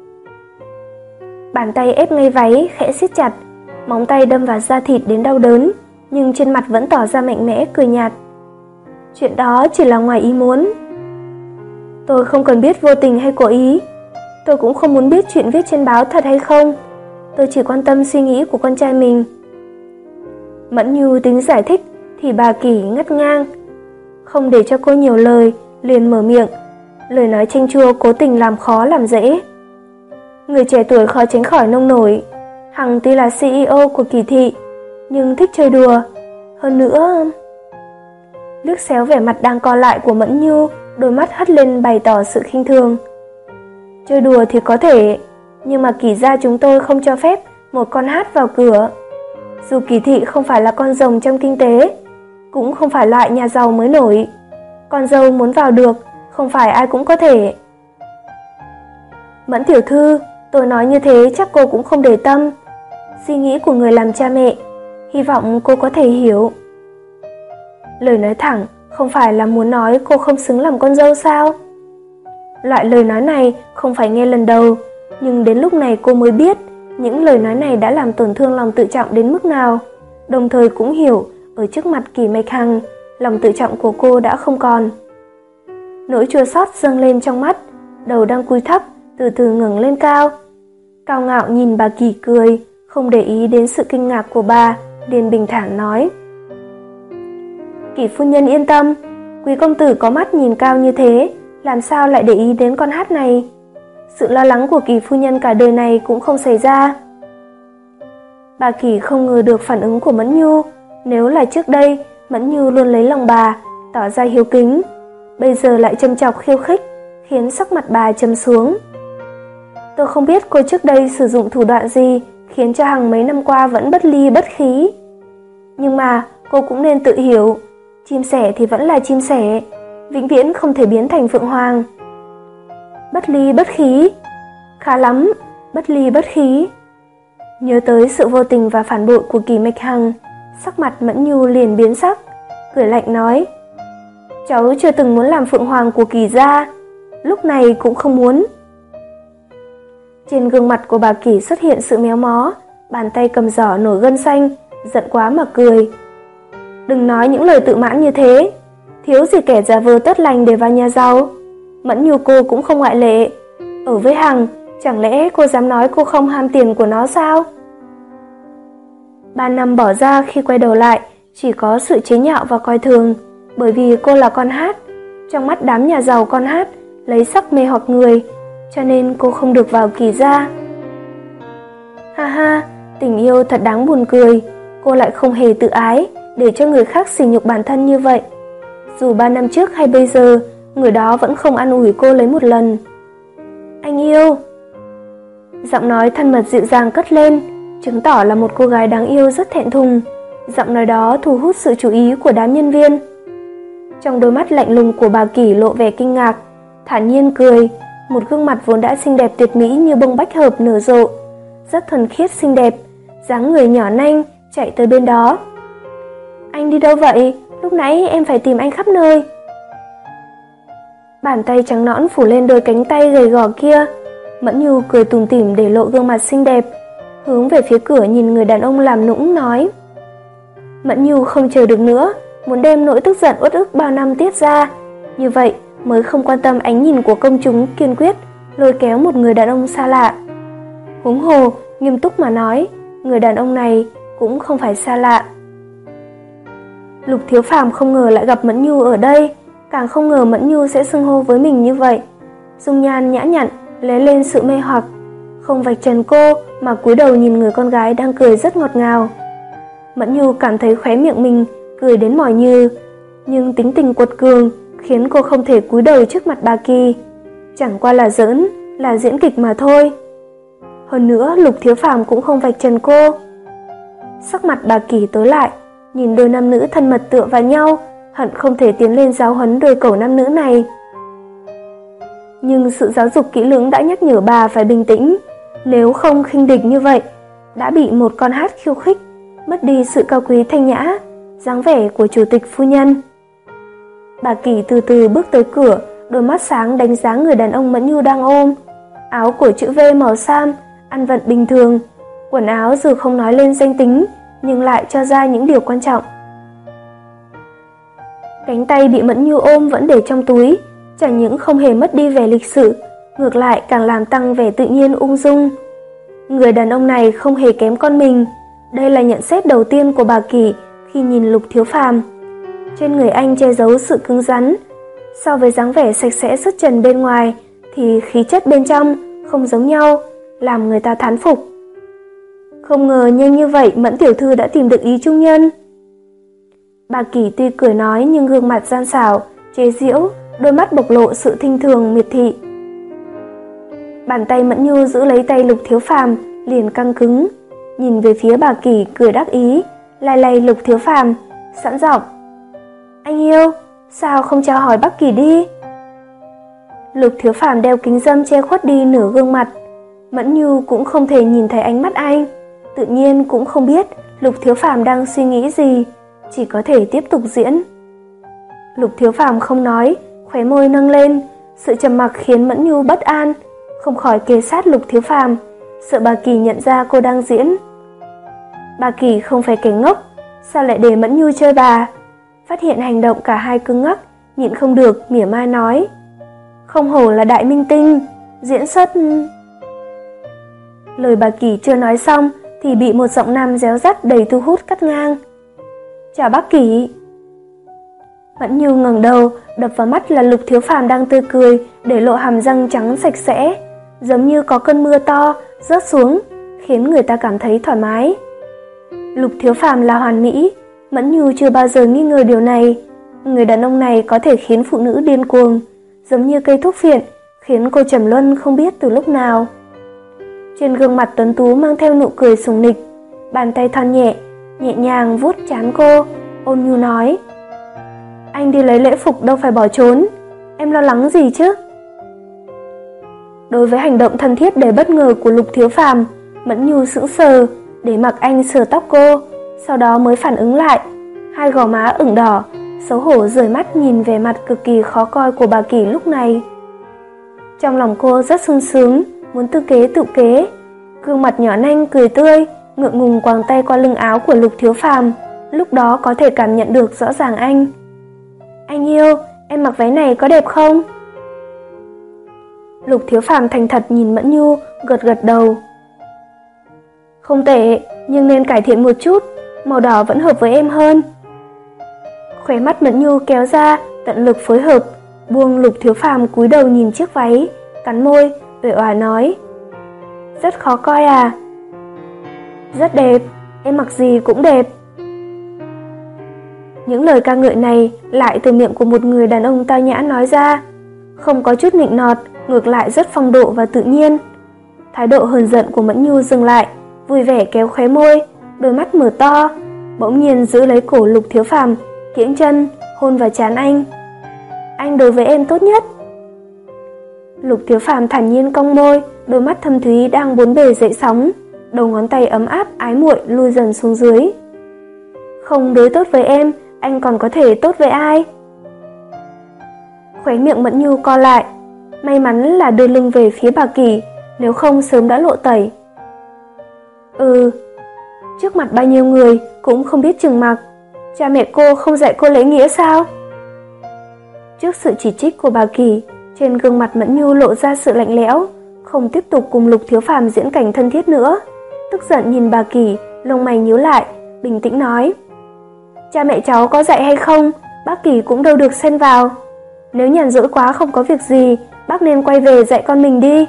Bàn tay ép ngay váy, khẽ siết chặt, móng tay đâm vào da thịt đến đau đớn, nhưng trên mặt vẫn tỏ ra mạnh mẽ cười nhạt. Chuyện đó chỉ là ngoài ý muốn. Tôi không cần biết vô tình hay cố ý. Tôi cũng không muốn biết chuyện viết trên báo thật hay không. Tôi chỉ quan tâm suy nghĩ của con trai mình. Mẫn Nhu tính giải thích thì bà Kỷ ngắt ngang, không để cho cô nhiều lời, liền mở miệng. Lời nói chanh chua cố tình làm khó làm dễ. Người trẻ tuổi khó tránh khỏi nông nổi. Hằng tuy là xê e ô của Kỷ thị, nhưng thích chơi đùa. Hơn nữa... Liếc xéo vẻ mặt đang co lại của Mẫn Nhu, đôi mắt hất lên bày tỏ sự khinh thường. Chơi đùa thì có thể, nhưng mà Kỷ gia chúng tôi không cho phép một con hát vào cửa. Dù Kỷ thị không phải là con rồng trong kinh tế, cũng không phải loại nhà giàu mới nổi, con dâu muốn vào được, không phải ai cũng có thể. Mẫn tiểu thư, tôi nói như thế chắc cô cũng không để tâm. Suy nghĩ của người làm cha mẹ, hy vọng cô có thể hiểu. Lời nói thẳng không phải là muốn nói cô không xứng làm con dâu sao? Loại lời nói này không phải nghe lần đầu, nhưng đến lúc này cô mới biết những lời nói này đã làm tổn thương lòng tự trọng đến mức nào, đồng thời cũng hiểu ở trước mặt Kỷ Mạch Hằng, lòng tự trọng của cô đã không còn. Nỗi chua xót dâng lên trong mắt, đầu đang cúi thấp, từ từ ngẩng lên cao. Cao ngạo nhìn bà Kỷ cười, không để ý đến sự kinh ngạc của bà, liền bình thản nói. Kỷ phu nhân yên tâm, Quý công tử có mắt nhìn cao như thế, làm sao lại để ý đến con hát này? Sự lo lắng của Kỳ phu nhân cả đời này cũng không xảy ra. Bà Kỳ không ngờ được phản ứng của Mẫn Nhu. Nếu là trước đây, Mẫn Nhu luôn lấy lòng bà, tỏ ra hiếu kính, bây giờ lại châm chọc khiêu khích, khiến sắc mặt bà trầm xuống. Tôi không biết cô trước đây sử dụng thủ đoạn gì khiến cho Hằng mấy năm qua vẫn bất ly bất khí. Nhưng mà cô cũng nên tự hiểu, chim sẻ thì vẫn là chim sẻ, vĩnh viễn không thể biến thành phượng hoàng. Bất ly bất khí, khá lắm, bất ly bất khí. Nhớ tới sự vô tình và phản bội của Kỳ Mạch Hằng, sắc mặt Mẫn Nhu liền biến sắc, cười lạnh nói: cháu chưa từng muốn làm phượng hoàng của Kỳ gia, lúc này cũng không muốn. Trên gương mặt của bà Kỳ xuất hiện sự méo mó, bàn tay cầm giỏ nổi gân xanh, giận quá mà cười. Đừng nói những lời tự mãn như thế, thiếu gì kẻ giả vờ tốt lành để vào nhà giàu. Mẫn Nhu cô cũng không ngoại lệ. Ở với Hằng, chẳng lẽ cô dám nói cô không ham tiền của nó sao? Ba năm bỏ ra khi quay đầu lại, chỉ có sự chế nhạo và coi thường, bởi vì cô là con hát. Trong mắt đám nhà giàu con hát, lấy sắc mê hoặc người, cho nên cô không được vào Kỳ gia. Ha ha, tình yêu thật đáng buồn cười, cô lại không hề tự ái, để cho người khác sỉ nhục bản thân như vậy. Dù ba năm trước hay bây giờ, người đó vẫn không an ủi cô lấy một lần. Anh yêu. Giọng nói thân mật dịu dàng cất lên, chứng tỏ là một cô gái đáng yêu rất thẹn thùng. Giọng nói đó thu hút sự chú ý của đám nhân viên. Trong đôi mắt lạnh lùng của bà Kỳ lộ vẻ kinh ngạc, thản nhiên cười, một gương mặt vốn đã xinh đẹp tuyệt mỹ như bông bách hợp nở rộ, rất thuần khiết xinh đẹp, dáng người nhỏ nanh chạy tới bên đó. Anh đi đâu vậy? Lúc nãy em phải tìm anh khắp nơi. Bàn tay trắng nõn phủ lên đôi cánh tay gầy gò kia. Mẫn Nhu cười tủm tỉm để lộ gương mặt xinh đẹp, hướng về phía cửa nhìn người đàn ông làm nũng nói. Mẫn Nhu không chờ được nữa, muốn đem nỗi tức giận uất ức bao năm tiết ra, như vậy mới không quan tâm ánh nhìn của công chúng kiên quyết lôi kéo một người đàn ông xa lạ. Huống hồ, nghiêm túc mà nói, người đàn ông này cũng không phải xa lạ. Lục Thiếu Phàm không ngờ lại gặp Mẫn Nhu ở đây, càng không ngờ Mẫn Nhu sẽ xưng hô với mình như vậy. Dung nhan nhã nhặn lóe lên sự mê hoặc, không vạch trần cô mà cúi đầu nhìn người con gái đang cười rất ngọt ngào. Mẫn Nhu cảm thấy khóe miệng mình cười đến mỏi như, nhưng tính tình quật cường khiến cô không thể cúi đầu trước mặt bà Kỳ. Chẳng qua là giỡn, là diễn kịch mà thôi. Hơn nữa, Lục Thiếu Phàm cũng không vạch trần cô. Sắc mặt bà Kỳ tối lại, nhìn đôi nam nữ thân mật tựa vào nhau, hận không thể tiến lên giáo huấn đôi cẩu nam nữ này. Nhưng sự giáo dục kỹ lưỡng đã nhắc nhở bà phải bình tĩnh, nếu không khinh địch như vậy, đã bị một con hát khiêu khích, mất đi sự cao quý thanh nhã, dáng vẻ của chủ tịch phu nhân. Bà Kỳ từ từ bước tới cửa, đôi mắt sáng đánh giá người đàn ông Mẫn Nhu đang ôm. Áo của chữ V màu sam, ăn vận bình thường, quần áo dù không nói lên danh tính, nhưng lại cho ra những điều quan trọng. Cánh tay bị Mẫn Nhu ôm vẫn để trong túi, chẳng những không hề mất đi vẻ lịch sự, ngược lại càng làm tăng vẻ tự nhiên ung dung. Người đàn ông này không hề kém con mình, đây là nhận xét đầu tiên của bà Kỳ khi nhìn Lục Thiếu Phàm. Trên người anh che giấu sự cứng rắn, so với dáng vẻ sạch sẽ xuất trần bên ngoài thì khí chất bên trong không giống nhau, làm người ta thán phục. Không ngờ nhanh như vậy Mẫn tiểu thư đã tìm được ý trung nhân. Bà Kỳ tuy cười nói nhưng gương mặt gian xảo, chế giễu, đôi mắt bộc lộ sự thinh thường miệt thị. Bàn tay Mẫn Nhu giữ lấy tay Lục Thiếu Phàm liền căng cứng, nhìn về phía bà Kỳ cười đắc ý, lay lay Lục Thiếu Phàm, sẵn giọng. Anh yêu, sao không chào hỏi bác Kỳ đi? Lục Thiếu Phàm đeo kính râm che khuất đi nửa gương mặt, Mẫn Nhu cũng không thể nhìn thấy ánh mắt anh, tự nhiên cũng không biết Lục Thiếu Phàm đang suy nghĩ gì, chỉ có thể tiếp tục diễn. Lục Thiếu Phàm không nói, khóe môi nâng lên, sự trầm mặc khiến Mẫn Nhu bất an, không khỏi kề sát Lục Thiếu Phàm, sợ bà Kỳ nhận ra cô đang diễn. Bà Kỳ không phải kẻ ngốc, sao lại để Mẫn Nhu chơi bà? Phát hiện hành động cả hai cứng ngắc, nhịn không được mỉa mai nói. Không hổ là đại minh tinh, diễn xuất... Lời bà Kỳ chưa nói xong thì bị một giọng nam réo rắt đầy thu hút cắt ngang. Chào bác Kỳ. Mẫn Nhu ngẩng đầu, đập vào mắt là Lục Thiếu Phàm đang tươi cười, để lộ hàm răng trắng sạch sẽ, giống như có cơn mưa to rớt xuống, khiến người ta cảm thấy thoải mái. Lục Thiếu Phàm là hoàn mỹ, Mẫn Nhu chưa bao giờ nghi ngờ điều này. Người đàn ông này có thể khiến phụ nữ điên cuồng, giống như cây thuốc phiện, khiến cô trầm luân không biết từ lúc nào. Trên gương mặt tuấn tú mang theo nụ cười sùng nịch, bàn tay thon nhẹ, nhẹ nhàng vuốt trán cô, ôn nhu nói: "Anh đi lấy lễ phục đâu phải bỏ trốn, em lo lắng gì chứ?" Đối với hành động thân thiết đầy bất ngờ của Lục Thiếu Phàm, Mẫn Nhu sững sờ, để mặc anh sờ tóc cô, sau đó mới phản ứng lại, hai gò má ửng đỏ, xấu hổ rời mắt nhìn về mặt cực kỳ khó coi của bà Kỳ lúc này. Trong lòng cô rất sung sướng, muốn tư kế tự kế, gương mặt nhỏ nanh cười tươi, ngượng ngùng quàng tay qua lưng áo của Lục Thiếu Phàm, lúc đó có thể cảm nhận được rõ ràng anh. "Anh yêu, em mặc váy này có đẹp không?" Lục Thiếu Phàm thành thật nhìn Mẫn Nhu, gật gật đầu. "Không tệ, nhưng nên cải thiện một chút, màu đỏ vẫn hợp với em hơn." Khóe mắt Mẫn Nhu kéo ra, tận lực phối hợp, buông Lục Thiếu Phàm cúi đầu nhìn chiếc váy, cắn môi, uể oải nói: "Rất khó coi à?" "Rất đẹp, em mặc gì cũng đẹp." Những lời ca ngợi này lại từ miệng của một người đàn ông tao nhã nói ra, không có chút nịnh nọt, ngược lại rất phong độ và tự nhiên. Thái độ hờn giận của Mẫn Nhu dừng lại, vui vẻ kéo khóe môi, đôi mắt mở to, bỗng nhiên giữ lấy cổ Lục Thiếu Phàm, kiễng chân, hôn vào trán anh. "Anh đối với em tốt nhất." Lục Thiếu Phàm thản nhiên cong môi, đôi mắt thâm thúy đang bốn bề dậy sóng, đầu ngón tay ấm áp ái muội lui dần xuống dưới. "Không đối tốt với em, anh còn có thể tốt với ai?" Khóe miệng Mẫn Nhu co lại, may mắn là đưa lưng về phía bà Kỳ, nếu không sớm đã lộ tẩy. "Ừ, trước mặt bao nhiêu người cũng không biết chừng mặc, cha mẹ cô không dạy cô lễ nghĩa sao?" Trước sự chỉ trích của bà Kỳ, trên gương mặt Mẫn Nhu lộ ra sự lạnh lẽo, không tiếp tục cùng Lục Thiếu Phàm diễn cảnh thân thiết nữa, tức giận nhìn bà Kỳ, lông mày nhíu lại, bình tĩnh nói: "Cha mẹ cháu có dạy hay không, bác Kỳ cũng đâu được xen vào. Nếu nhàn rỗi quá không có việc gì, bác nên quay về dạy con mình đi."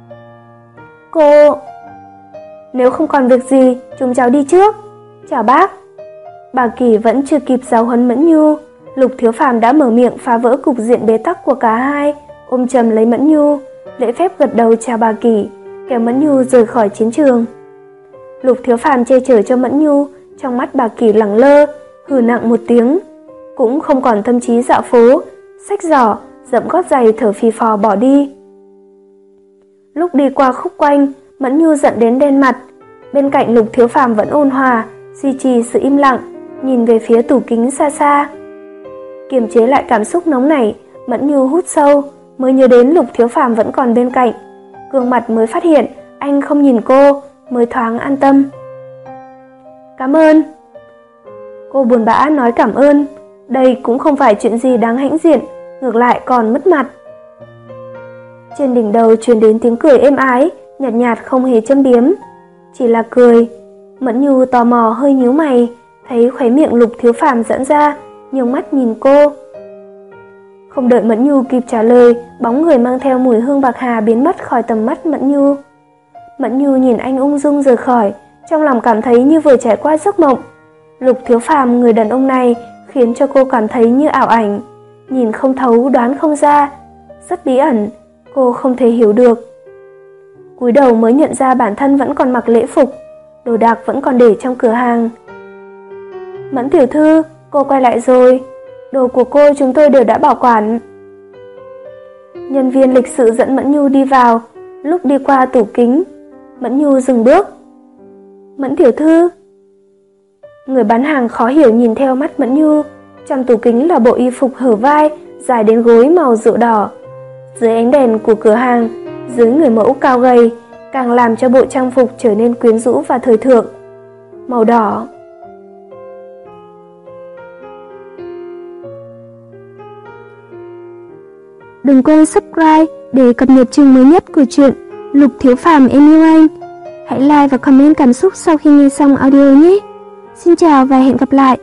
"Cô..." "Nếu không còn việc gì, chúng cháu đi trước. Chào bác." Bà Kỳ vẫn chưa kịp giáo huấn Mẫn Nhu, Lục Thiếu Phàm đã mở miệng phá vỡ cục diện bế tắc của cả hai, ôm chầm lấy Mẫn Nhu, lễ phép gật đầu chào bà Kỳ, kéo Mẫn Nhu rời khỏi chiến trường. Lục Thiếu Phàm che chở cho Mẫn Nhu, trong mắt bà Kỳ lẳng lơ, hừ nặng một tiếng, cũng không còn tâm trí dạo phố, xách giỏ, dẫm gót giày thở phì phò bỏ đi. Lúc đi qua khúc quanh, Mẫn Nhu giận đến đen mặt, bên cạnh Lục Thiếu Phàm vẫn ôn hòa, duy trì sự im lặng, nhìn về phía tủ kính xa xa. Kiềm chế lại cảm xúc nóng nảy, Mẫn Nhu hút sâu, mới nhớ đến Lục Thiếu Phàm vẫn còn bên cạnh, gương mặt mới phát hiện anh không nhìn cô, mới thoáng an tâm. "Cảm ơn." Cô buồn bã nói cảm ơn, đây cũng không phải chuyện gì đáng hãnh diện, ngược lại còn mất mặt. Trên đỉnh đầu truyền đến tiếng cười êm ái, nhạt nhạt không hề châm biếm, chỉ là cười. Mẫn Nhu tò mò hơi nhíu mày, thấy khóe miệng Lục Thiếu Phàm giãn ra, nhướng mắt nhìn cô. Không đợi Mẫn Nhu kịp trả lời, bóng người mang theo mùi hương bạc hà biến mất khỏi tầm mắt Mẫn Nhu. Mẫn Nhu nhìn anh ung dung rời khỏi, trong lòng cảm thấy như vừa trải qua giấc mộng. Lục Thiếu Phàm, người đàn ông này, khiến cho cô cảm thấy như ảo ảnh, nhìn không thấu đoán không ra, rất bí ẩn, cô không thể hiểu được. Cúi đầu mới nhận ra bản thân vẫn còn mặc lễ phục, đồ đạc vẫn còn để trong cửa hàng. "Mẫn tiểu thư, cô quay lại rồi, đồ của cô chúng tôi đều đã bảo quản." Nhân viên lịch sự dẫn Mẫn Nhu đi vào, lúc đi qua tủ kính, Mẫn Nhu dừng bước. "Mẫn tiểu thư." Người bán hàng khó hiểu nhìn theo mắt Mẫn Nhu, trong tủ kính là bộ y phục hở vai, dài đến gối màu rượu đỏ. Dưới ánh đèn của cửa hàng, dưới người mẫu cao gầy, càng làm cho bộ trang phục trở nên quyến rũ và thời thượng. Màu đỏ. Đừng quên subscribe để cập nhật chương mới nhất của truyện Lục Thiếu Phàm Em Yêu Anh. Hãy like và comment cảm xúc sau khi nghe xong audio nhé. Xin chào và hẹn gặp lại.